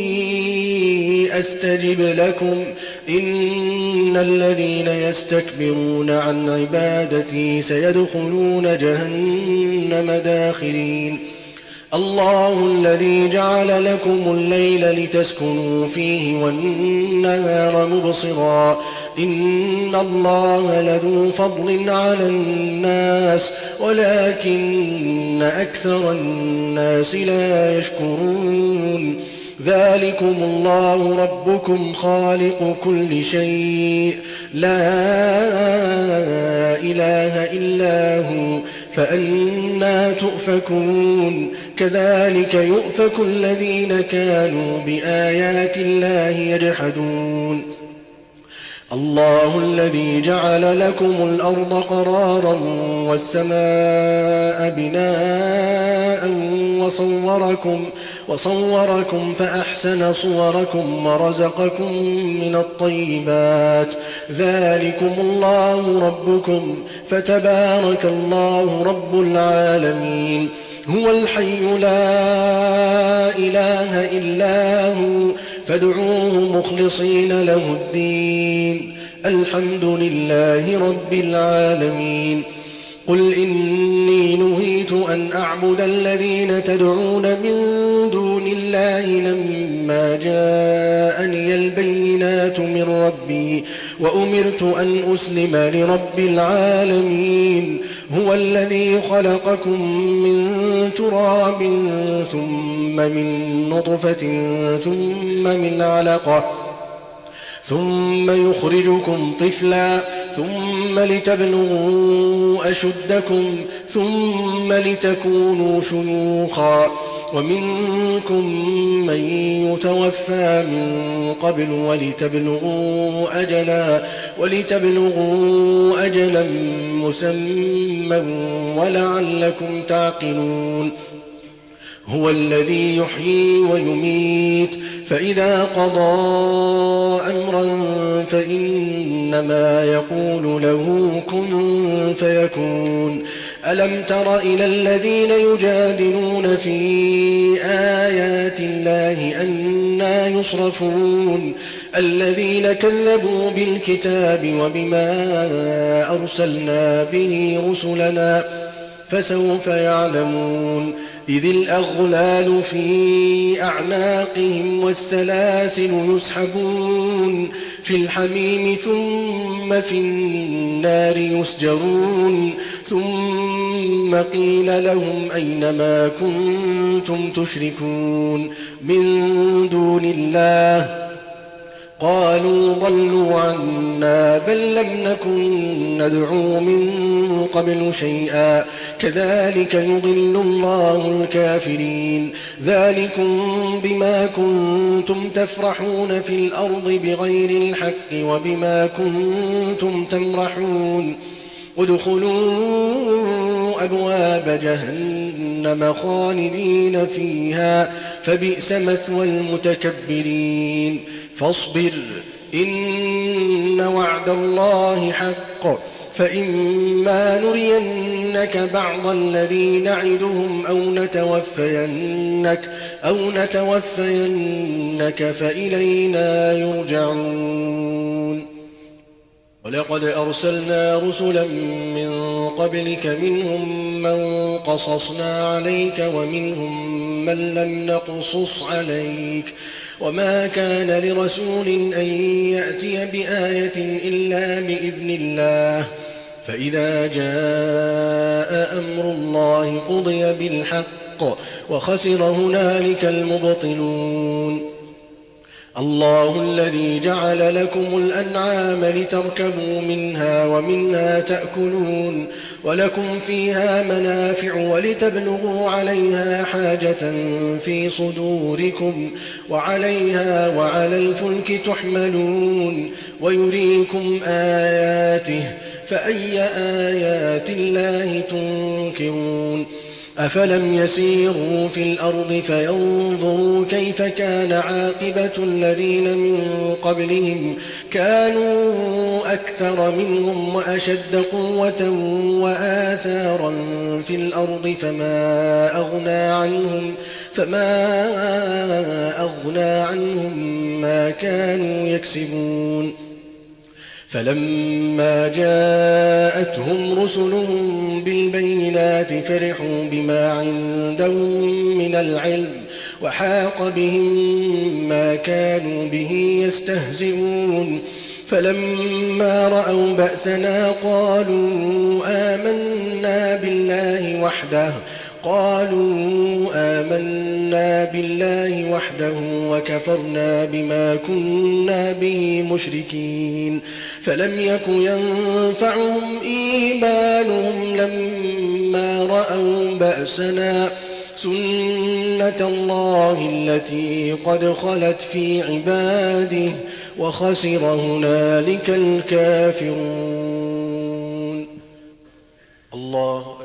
أستجب لكم إن الذين يستكبرون عن عبادتي سيدخلون جهنم داخرين الله الذي جعل لكم الليل لتسكنوا فيه والنهار مبصرا إن الله لذو فضل على الناس ولكن أكثر الناس لا يشكرون ذلكم الله ربكم خالق كل شيء لا إله إلا هو فأنى تؤفكون كذلك يؤفك الذين كانوا بآيات الله يجحدون الله الذي جعل لكم الأرض قرارا والسماء بناء وصوركم فأحسن صوركم ورزقكم من الطيبات ذلكم الله ربكم فتبارك الله رب العالمين هو الحي لا إله إلا هو فادعوه مخلصين له الدين الحمد لله رب العالمين قل إني نهيت أن أعبد الذين تدعون من دون الله لما جاءني البينات من ربي وأمرت أن أسلم لرب العالمين هو الذي خلقكم من تراب ثم من نطفة ثم من علقة ثم يخرجكم طفلا ثم لتبلغوا أشدكم ثم لتكونوا شيوخا ومنكم من يتوفى من قبل ولتبلغوا أجلا مسمى ولعلكم تعقلون هو الذي يحيي ويميت فإذا قضى أمرا فإنما يقول له كن فيكون ألم تر إلى الذين يجادلون في آيات الله أنى يصرفون الذين كذبوا بالكتاب وبما أرسلنا به رسلنا فسوف يعلمون إذ الأغلال في أعناقهم والسلاسل يسحبون في الحميم ثم في النار يسجرون ثم قيل لهم أين ما كنتم تشركون من دون الله قالوا ضلوا عنا بل لم نكن ندعو من قبل شيئا كذلك يضل الله الكافرين ذلكم بما كنتم تفرحون في الأرض بغير الحق وبما كنتم تمرحون ادخلوا أبواب جهنم خالدين فيها فبئس مثوى المتكبرين فاصبر إن وعد الله حق فإما نرينك بعض الذي نعدهم أو نتوفينك فإلينا يرجعون ولقد أرسلنا رسلا من قبلك منهم من قصصنا عليك ومنهم من لم نقصص عليك وما كان لرسول أن يأتي بآية إلا بإذن الله فإذا جاء أمر الله قضي بالحق وخسر هنالك المبطلون الله الذي جعل لكم الأنعام لتركبوا منها ومنها تأكلون ولكم فيها منافع ولتبلغوا عليها حاجة في صدوركم وعليها وعلى الفلك تحملون ويريكم آياته فأي آيات الله تنكرون أفلم يسيروا في الأرض فينظروا كيف كان عاقبة الذين من قبلهم كانوا أكثر منهم وأشد قوة وآثارا في الأرض فما أغنى عنهم ما كانوا يكسبون فلما جاءتهم رسلهم بالبينات فرحوا بما عندهم من العلم وحاق بهم ما كانوا به يستهزئون فلما رأوا بأسنا قالوا آمنا بالله وحده وكفرنا بما كنا به مشركين فلم يك ينفعهم إيمانهم لما رأوا بأسنا سنة الله التي قد خلت في عباده وخسر هنالك الكافرون. الله أكبر.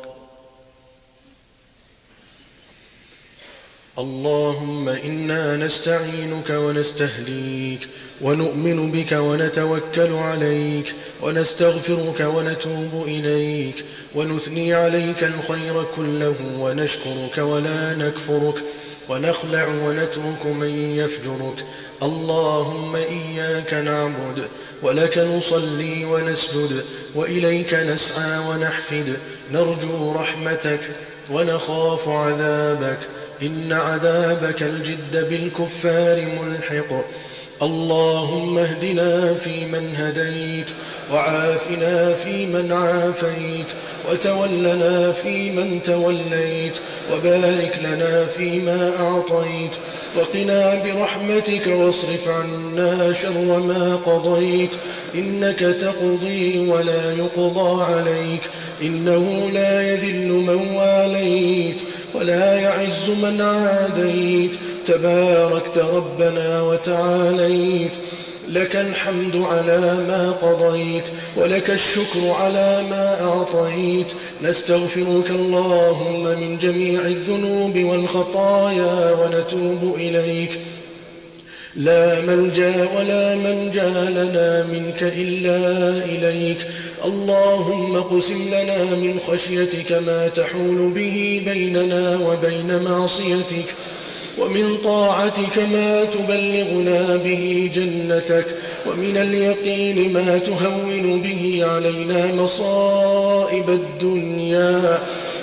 اللهم إنا نستعينك ونستهديك ونؤمن بك ونتوكل عليك ونستغفرك ونتوب إليك ونثني عليك الخير كله ونشكرك ولا نكفرك ونخلع ونترك من يفجرك. اللهم إياك نعبد ولك نصلي ونسجد وإليك نسعى ونحفد نرجو رحمتك ونخاف عذابك إن عذابك الجد بالكفار ملحق. اللهم اهدنا فيمن هديت وعافنا فيمن عافيت وتولنا فيمن توليت وبارك لنا فيما أعطيت وقنا برحمتك واصرف عنا شر ما قضيت إنك تقضي ولا يقضى عليك إنه لا يذل من واليت ولا يعز من عاديت تباركت ربنا وتعاليت. لك الحمد على ما قضيت ولك الشكر على ما أعطيت. نستغفرك اللهم من جميع الذنوب والخطايا ونتوب إليك. لا ملجأ ولا منجا لنا منك إلا إليك. اللهم اقسم لنا من خشيتك ما تحول به بيننا وبين معصيتك ومن طاعتك ما تبلغنا به جنتك ومن اليقين ما تهون به علينا مصائب الدنيا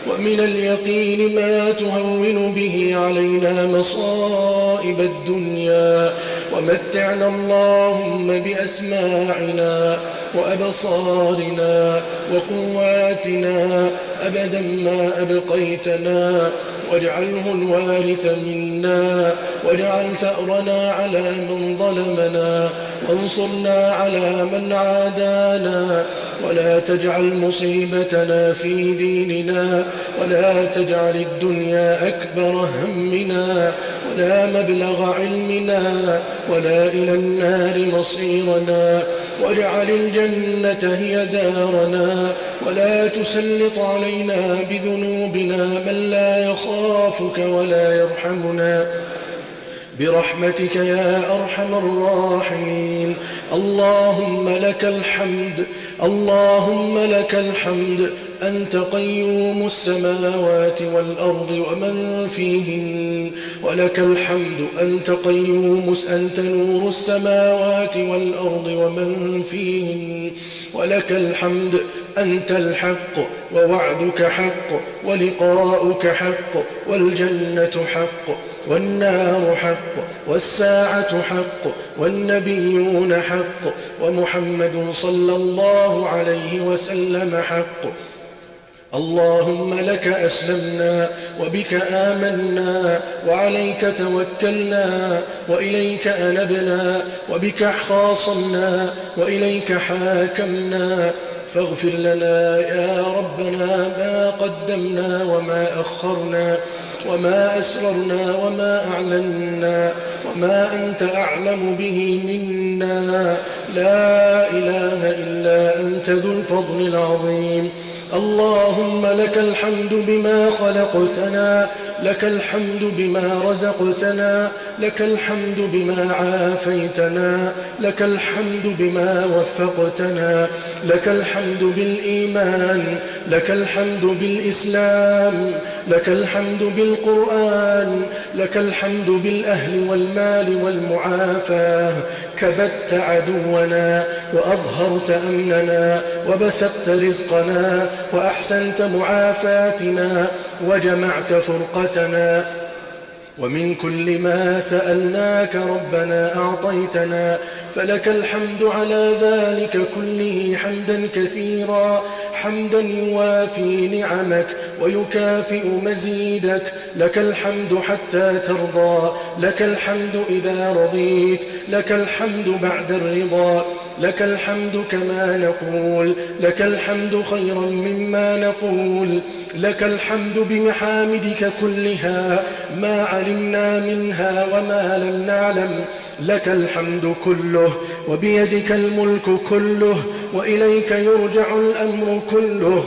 ومتعنا اللهم بأسماعنا وأبصارنا وقواتنا أبدا ما أبقيتنا واجعله الوارث منا واجعل ثأرنا على من ظلمنا وانصرنا على من عادانا ولا تجعل مصيبتنا في ديننا ولا تجعل الدنيا أكبر همنا ولا مبلغ علمنا ولا إلى النار مصيرنا واجعل الجنة هي دارنا ولا تسلط علينا بذنوبنا من لا يخافك ولا يرحمنا برحمتك يا أرحم الراحمين. اللهم لك الحمد أنت قيوم السماوات والأرض ومن فيهن ولك الحمد أنت أنت نور السماوات والأرض ومن فيهن ولك الحمد، أنت الحق ووعدك حق ولقاؤك حق والجنة حق والنار حق والساعة حق والنبيون حق ومحمد صلى الله عليه وسلم حق. اللهم لك أسلمنا وبك آمنا وعليك توكلنا وإليك أنبنا وبك خاصمنا وإليك حاكمنا، فاغفر لنا يا ربنا ما قدمنا وما أخرنا وما أسررنا وما أعلنا وما أنت أعلم به منا، لا إله إلا أنت ذو الفضل العظيم. اللهم لك الحمد بما خلقتنا، لك الحمد بما رزقتنا، لك الحمد بما عافيتنا، لك الحمد بما وفقتنا، لك الحمد بالإيمان، لك الحمد بالإسلام، لك الحمد بالقرآن، لك الحمد بالأهل والمال والمعافاة. كبت عدونا وأظهرت أمننا وبسطت رزقنا وأحسنت معافاتنا وجمعت فرقتنا، ومن كل ما سألناك ربنا أعطيتنا، فلك الحمد على ذلك كله حمدا كثيرا، حمدا يوافي نعمك ويكافئ مزيدك. لك الحمد حتى ترضى، لك الحمد إذا رضيت، لك الحمد بعد الرضا، لك الحمد كما نقول، لك الحمد خيرا مما نقول، لك الحمد بمحامدك كلها ما علمنا منها وما لم نعلم، لك الحمد كله وبيدك الملك كله وإليك يرجع الأمر كله،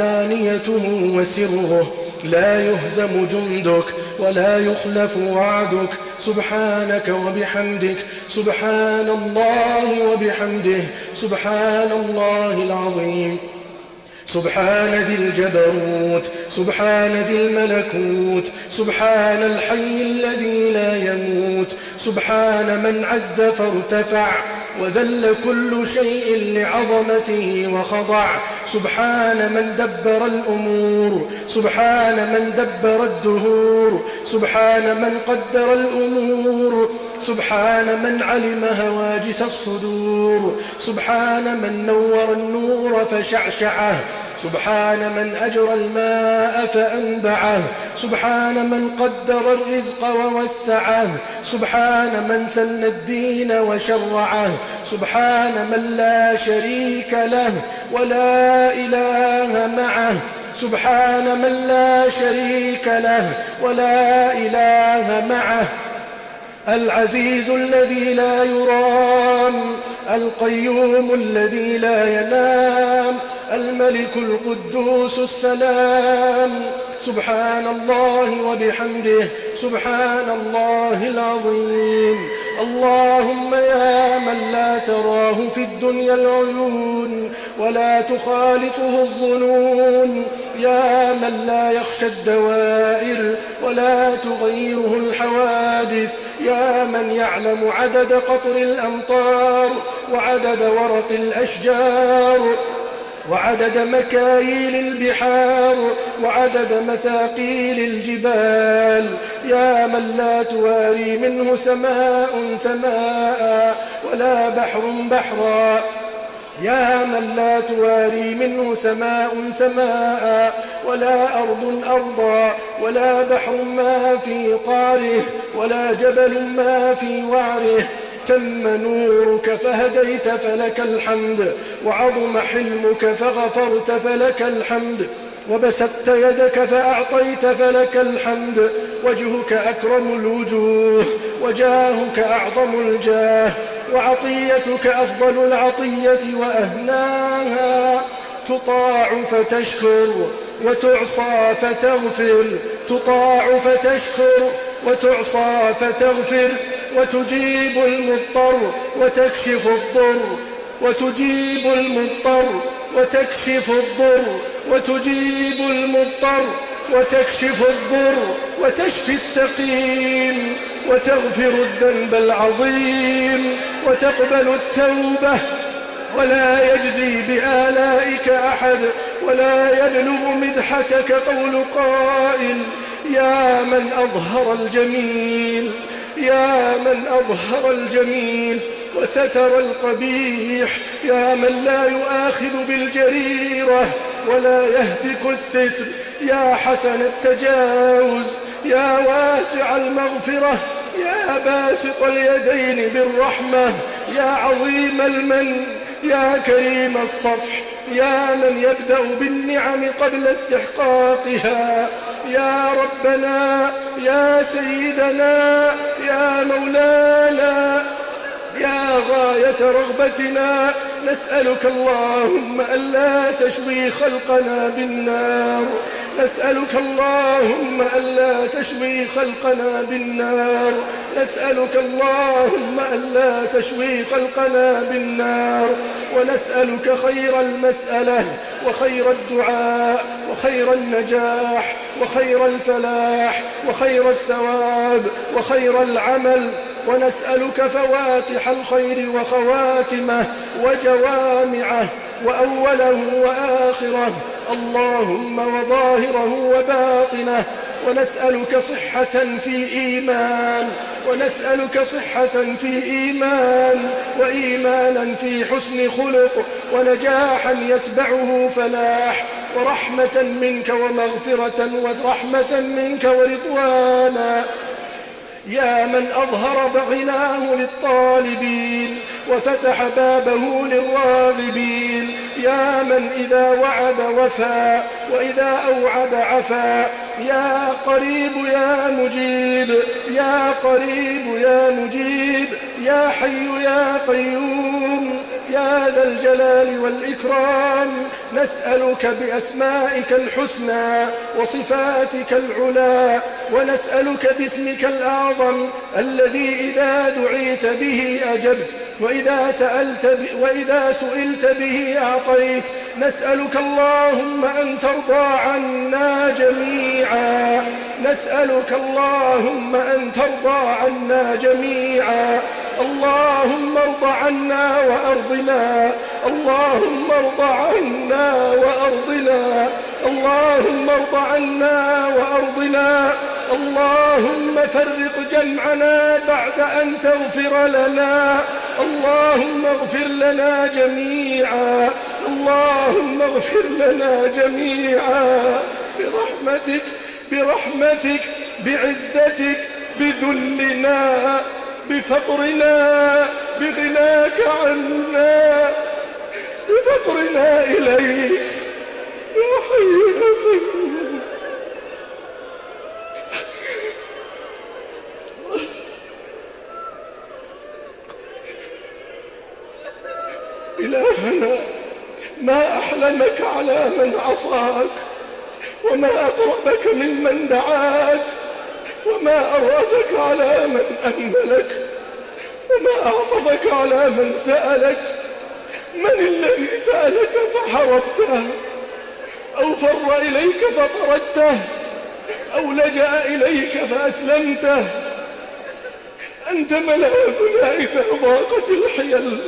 علانيته وسره، لا يهزم جندك ولا يخلف وعدك. سبحانك وبحمدك، سبحان الله وبحمده، سبحان الله العظيم، سبحان ذي الجبروت، سبحان ذي الملكوت، سبحان الحي الذي لا يموت، سبحان من عز فارتفع وذل كل شيء لعظمته وخضع، سبحان من دبر الأمور، سبحان من دبر الدهور، سبحان من قدر الأمور، سبحان من علم هواجس الصدور، سبحان من نور النور فشعشعه، سبحان من أجرى الماء فأنبعه، سبحان من قدر الرزق ووسعه، سبحان من سن الدين وشرعه، سبحان من لا شريك له ولا إله معه، سبحان من لا شريك له ولا إله معه، العزيز الذي لا يرام، القيوم الذي لا ينام، الملك القدوس السلام. سبحان الله وبحمده، سبحان الله العظيم. اللهم يا من لا تراه في الدنيا العيون ولا تخالطه الظنون، يا من لا يخشى الدوائر ولا تغيره الحوادث، يا من يعلم عدد قطر الأمطار وعدد ورق الأشجار وعدد مكاييل البحار وعدد مثاقيل الجبال، يا من لا تواري منه سماء سماء ولا بحر بحرا، يا من لا تواري منه سماء سماء ولا أرض أرضا ولا بحر ما في قعره ولا جبل ما في وعره. تم نورك فهديت فلك الحمد، وعظم حلمك فغفرت فلك الحمد، وبسطت يدك فأعطيت فلك الحمد، وجهك أكرم الوجوه وجاهك أعظم الجاه، وعطيتك أفضل العطية وأهناها، تطاع فتشكر وتعصى فتغفر، تطاع فتشكر وتعصى فتغفر، وتجيب المضطر وتكشف الضر، وتجيب المضطر وتكشف الضر، وتجيب المضطر وتكشف الضر، وتشفي السقيم، وتغفر الذنب العظيم، وتقبل التوبة، ولا يجزي بآلائك أحد، ولا يبلغ مدحتك قول قائل: يا من أظهر الجميل، يا من أظهر الجميل وستر القبيح، يا من لا يؤاخذ بالجريرة ولا يهتك الستر، يا حسن التجاوز، يا واسع المغفرة، يا باسط اليدين بالرحمة، يا عظيم المن، يا كريم الصفح، يا من يبدأ بالنعم قبل استحقاقها، يا ربنا، يا سيدنا، يا مولانا، يا غاية رغبتنا، نسألك اللهم ألا تشوي خلقنا بالنار، نسألك اللهم ألا تشوي خلقنا بالنار، نسألك اللهم ألا تشوي خلقنا بالنار، ونسألك خير المسألة وخير الدعاء وخير النجاح وخير الفلاح وخير الثواب وخير العمل، ونسألك فواتح الخير وخواتمه وجوامعه وأوله وآخره اللهم وظاهره وباطنه، ونسألك صحة في إيمان، ونسألك صحة في إيمان، وإيمانا في حسن خلق، ونجاحا يتبعه فلاح، ورحمة منك ومغفرة، ورحمة منك ورضوانا، يا من أظهر غناه للطالبين وفتح بابه للراغبين، يا من إذا وعد وفى وإذا أوعد عفا، يا قريب يا مجيب، يا قريب يا مجيب، يا حي يا قيوم، يا ذا الجلال والإكرام، نسألك بأسمائك الحسنى وصفاتك العلى، ونسألك باسمك الأعظم الذي إذا دعيت به أجبت، وإذا سئلت به أعطيت، نسألك اللهم أن ترضى عنا جميعا، نسألك اللهم أن ترضى عنا جميعا، اللهم ارض عنا وأرضنا، اللهم ارض عنا وأرضنا، اللهم ارض عنا وأرضنا، اللهم فرق جمعنا بعد أن تغفر لنا، اللهم اغفر لنا جميعا، اللهم اغفر لنا جميعا برحمتك، برحمتك، بعزتك، بذلنا، بفقرنا، بغناك عنا، بفقرنا إليك يا حي يا قيوم. إلهنا، ما أحلمك على من عصاك، وما أقربك ممن دعاك، وما أرأفك على من أملك، وما أعطفك على من سألك. من الذي سألك فحرمته، أو فر إليك فطردته، أو لجأ إليك فأسلمته؟ أنت ملاذنا إذا ضاقت الحيل،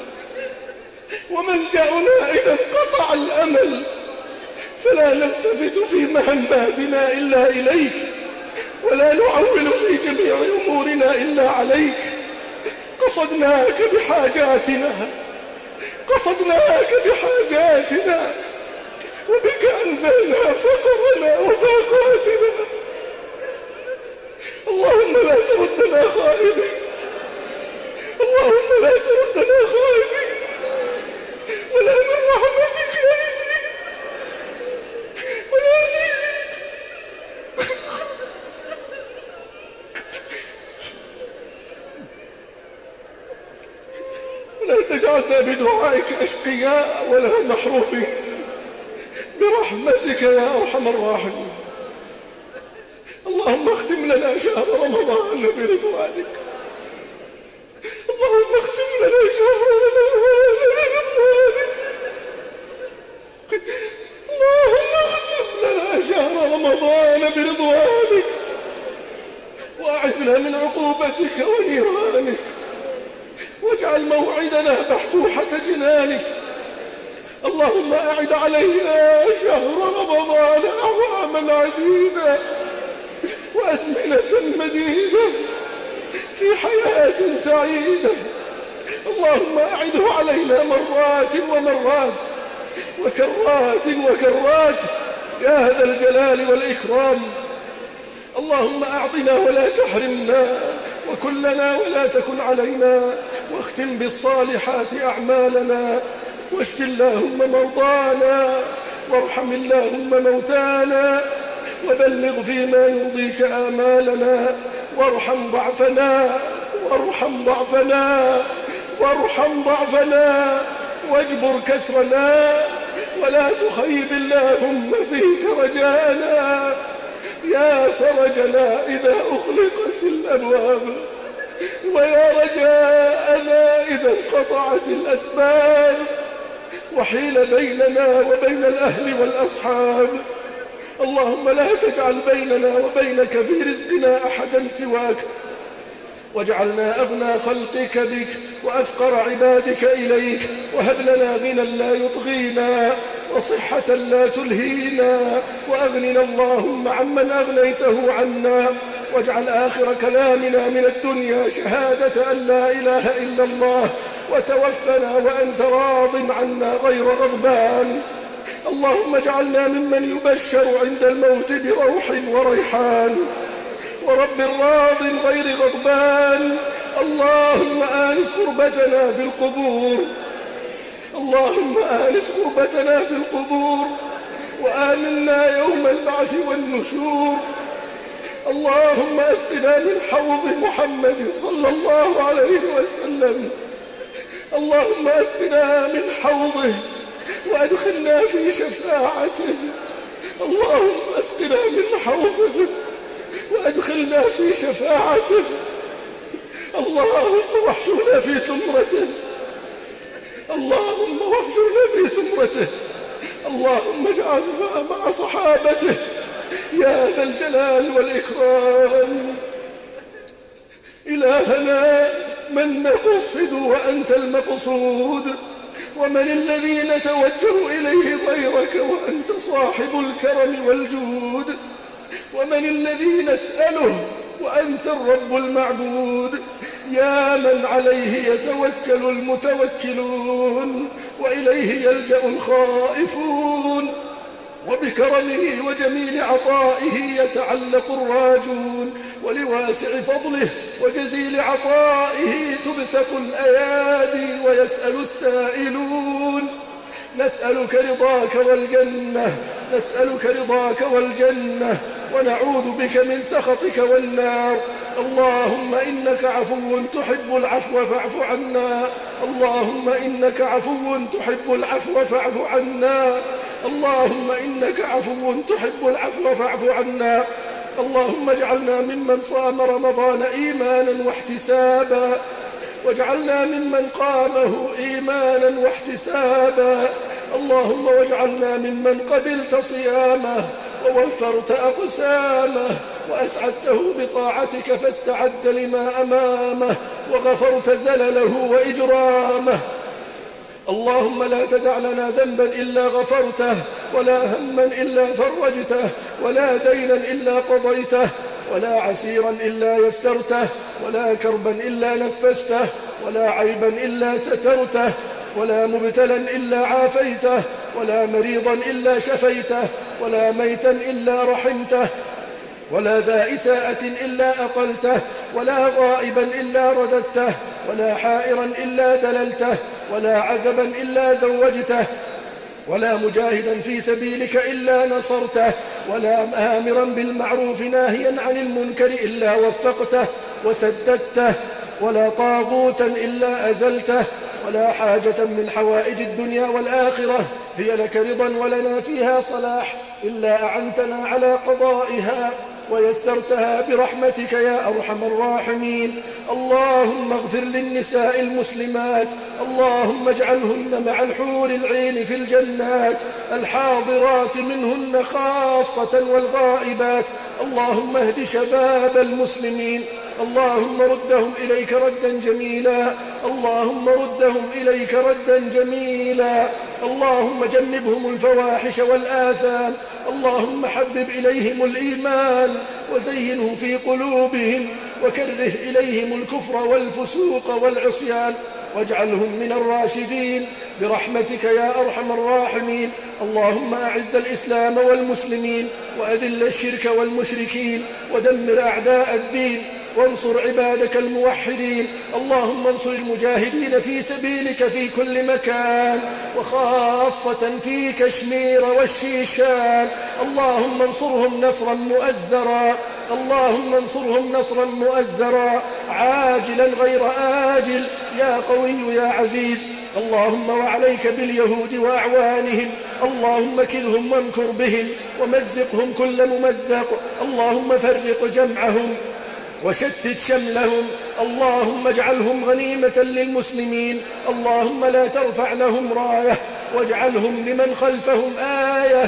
وملجأنا إذا انقطع الأمل، فلا نلتفت في مهماتنا إلا إليك، ولا نعول في جميع أمورنا إلا عليك. قصدناك بحاجاتنا، قصدناك بحاجاتنا، وبك أنزلنا فقرنا وفاقاتنا. اللهم لا تردنا خائبين، اللهم لا تردنا خائبين، ولا من رحمتك يائسين، ولا تجعلنا بدعائك أشقياء ولا محرومين، برحمتك يا أرحم الراحمين. اللهم اختم لنا شهر رمضان برضوانك، اللهم اختم لنا شهر رمضان برضوانك، اللهم اختم لنا شهر رمضان برضوانك، وأعذنا من عقوبتك ونيرانك، واجعل موعدنا بحبوحة جنانك. اللهم أعد علينا شهر رمضان أعواما عديدة وأزمنة مديدة في حياة سعيدة. اللهم أعده علينا مرات ومرات وكرات وكرات يا ذا الجلال والإكرام. اللهم أعطنا ولا تحرمنا، وكن لنا ولا تكن علينا، واختم بالصالحات أعمالنا، واشف اللهم مرضانا، وارحم اللهم موتانا، وبلغ فيما يرضيك آمالنا، وارحم ضعفنا وارحم ضعفنا واجبر كسرنا، ولا تخيب اللهم فيك رجانا يا فرجنا إذا أغلقت الأبواب، ويا رجاءنا إذا انقطعت الأسباب، وحيل بيننا وبين الأهل والأصحاب. اللهم لا تجعل بيننا وبينك في رزقنا أحدا سواك، واجعلنا أغنى خلقك بك وأفقر عبادك إليك، وهب لنا غنى لا يطغينا وصحة لا تلهينا، وأغننا اللهم عمن أغنيته عنا، واجعل آخر كلامنا من الدنيا شهادة أن لا إله إلا الله، وتوفنا وأنت راض عنا غير غضبان. اللهم اجعلنا ممن يبشر عند الموت بروح وريحان ورب راض غير غضبان. اللهم آنس غربتنا في القبور، اللهم آنس غربتنا في القبور، وآمنا يوم البعث والنشور. اللهم اسقنا من حوض محمد صلى الله عليه وسلم، اللهم اسقنا من حوضه وأدخلنا في شفاعته. اللهم اسقنا من حوضه وأدخلنا في شفاعته. اللهم واحشرنا في سمرته، اللهم واحشرنا في سمرته. اللهم اجعلنا مع صحابته يا ذا الجلال والإكرام. إلهنا من نقصد وأنت المقصود، ومن الذي نتوجه إليه غيرك وأنت صاحب الكرم والجود، ومن الذي نسأله وأنت الرب المعبود، يا من عليه يتوكل المتوكلون وإليه يلجأ الخائفون، وبكرمه وجميل عطائه يتعلق الراجون، ولواسع فضله وجزيل عطائه تبسط الأيادي ويسأل السائلون. نسألك رضاك والجنة، نسألك رضاك والجنة، ونعوذ بك من سخطك والنار. اللهم إنك عفو تحب العفو فاعف عنا، اللهم إنك عفو تحب العفو فاعف عنا، اللهم إنك عفو تحب العفو فاعف عنا. اللهم اجعلنا ممن صام رمضان إيمانا واحتسابا، واجعلنا ممن قامه إيمانا واحتسابا. اللهم واجعلنا ممن قبلت صيامه ووفرت أقسامه وأسعدته بطاعتك فاستعد لما أمامه وغفرت زلله وإجرامه. اللهم لا تدع لنا ذنبا إلا غفرته، ولا هما إلا فرجته، ولا دينا إلا قضيته، ولا عسيرا إلا يسرته، ولا كربا إلا نفسته، ولا عيبا إلا سترته، ولا مبتلا إلا عافيته، ولا مريضا إلا شفيته، ولا ميتا إلا رحمته، ولا ذا إساءة إلا أقلته، ولا غائبا إلا رددته، ولا حائرا إلا دللته، ولا عزبا إلا زوجته، ولا مجاهدا في سبيلك إلا نصرته، ولا آمرا بالمعروف ناهيا عن المنكر إلا وفقته وسددته، ولا طاغوتا إلا أزلته، ولا حاجة من حوائج الدنيا والآخرة هي لك رضا ولنا فيها صلاح إلا أعنتنا على قضائها ويسرتها برحمتك يا أرحم الراحمين. اللهم اغفر للنساء المسلمات، اللهم اجعلهن مع الحور العين في الجنات، الحاضرات منهن خاصة والغائبات. اللهم اهد شباب المسلمين اللهم ردهم إليك ردا جميلا، اللهم ردهم إليك ردا جميلا. اللهم جنبهم الفواحش والآثام، اللهم حبب إليهم الإيمان وزينه في قلوبهم، وكره إليهم الكفر والفسوق والعصيان، واجعلهم من الراشدين برحمتك يا أرحم الراحمين. اللهم أعز الإسلام والمسلمين، وأذل الشرك والمشركين، ودمر أعداء الدين، وانصر عبادك الموحدين. اللهم انصر المجاهدين في سبيلك في كل مكان، وخاصة في كشمير والشيشان. اللهم انصرهم نصرا مؤزرا، اللهم انصرهم نصرا مؤزرا عاجلا غير آجل يا قوي يا عزيز. اللهم وعليك باليهود وأعوانهم، اللهم كلهم وامكر بهم ومزقهم كل ممزق. اللهم فرق جمعهم وشتت شملهم، اللهم اجعلهم غنيمة للمسلمين. اللهم لا ترفع لهم راية، واجعلهم لمن خلفهم آية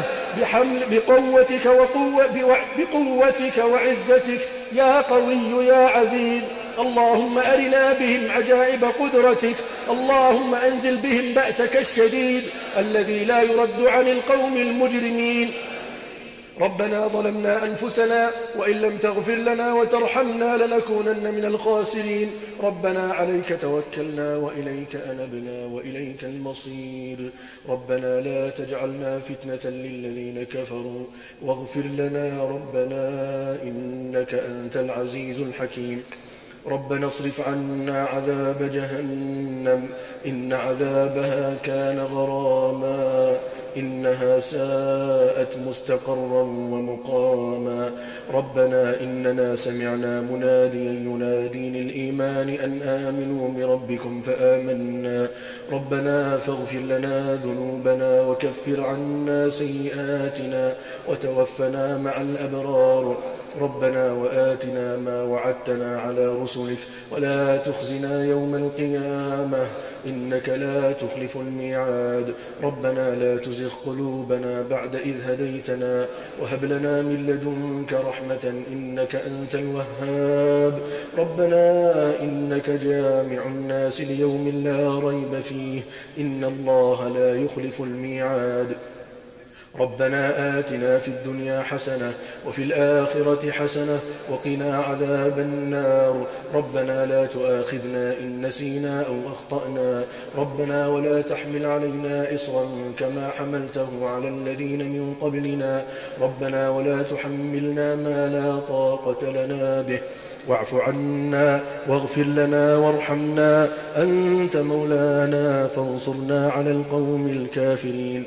بقوتك وعزتك يا قوي يا عزيز. اللهم أرنا بهم عجائب قدرتك، اللهم أنزل بهم بأسك الشديد الذي لا يرد عن القوم المجرمين. ربنا ظلمنا أنفسنا وإن لم تغفر لنا وترحمنا لنكونن من الخاسرين. ربنا عليك توكلنا وإليك أنبنا وإليك المصير. ربنا لا تجعلنا فتنة للذين كفروا واغفر لنا ربنا إنك أنت العزيز الحكيم. ربنا اصرف عنا عذاب جهنم إن عذابها كان غراما إنها ساءت مستقرا ومقاما. ربنا إننا سمعنا مناديا ينادي للإيمان أن آمنوا بربكم فآمنا. ربنا فاغفر لنا ذنوبنا وكفر عنا سيئاتنا وتوفنا مع الأبرار. ربنا وآتنا ما وعدتنا على رسلك ولا تخزنا يوم القيامة إنك لا تخلف الميعاد. ربنا لا تزغ قلوبنا بعد إذ هديتنا وهب لنا من لدنك رحمة إنك أنت الوهاب. ربنا إنك جامع الناس ليوم لا ريب فيه إن الله لا يخلف الميعاد. ربنا آتنا في الدنيا حسنة وفي الآخرة حسنة وقنا عذاب النار. ربنا لا تؤاخذنا إن نسينا أو أخطأنا. ربنا ولا تحمل علينا إصرا كما حملته على الذين من قبلنا. ربنا ولا تحملنا ما لا طاقة لنا به. واعف عنا واغفر لنا وارحمنا أنت مولانا فانصرنا على القوم الكافرين.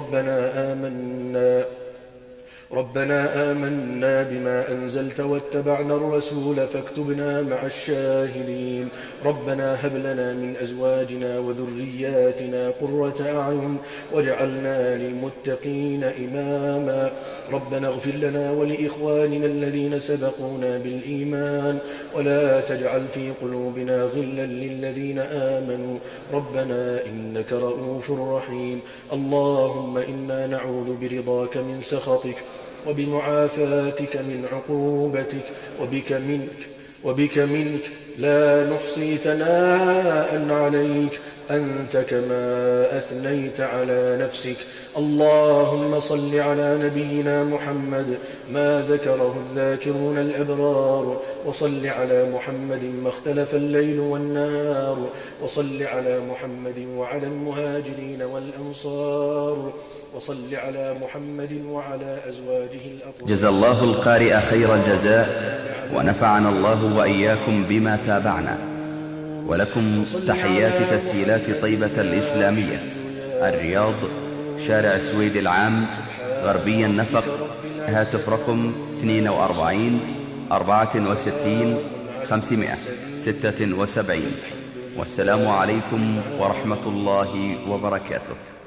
ربنا آمنا بما أنزلت واتبعنا الرسول فاكتبنا مع الشاهدين. ربنا هب لنا من أزواجنا وذرياتنا قرة أعين واجعلنا للمتقين إماما. ربنا اغفر لنا ولإخواننا الذين سبقونا بالإيمان ولا تجعل في قلوبنا غلا للذين آمنوا ربنا إنك رؤوف رحيم. اللهم إنا نعوذ برضاك من سخطك وبمعافاتك من عقوبتك وبك منك لا نحصي ثناء عليك أنت كما أثنيت على نفسك. اللهم صل على نبينا محمد ما ذكره الذاكرون الأبرار وصل على محمد ما اختلف الليل والنهار وصل على محمد وعلى المهاجرين والأنصار وصل على محمد وعلى أزواجه الأطهار. جزى الله القارئ خير الجزاء ونفعنا الله وإياكم بما تابعنا. ولكم تحيات تسجيلات طيبة الإسلامية، الرياض، شارع السويد العام، غربي النفق، هاتف رقم 42 64 576. والسلام عليكم ورحمة الله وبركاته.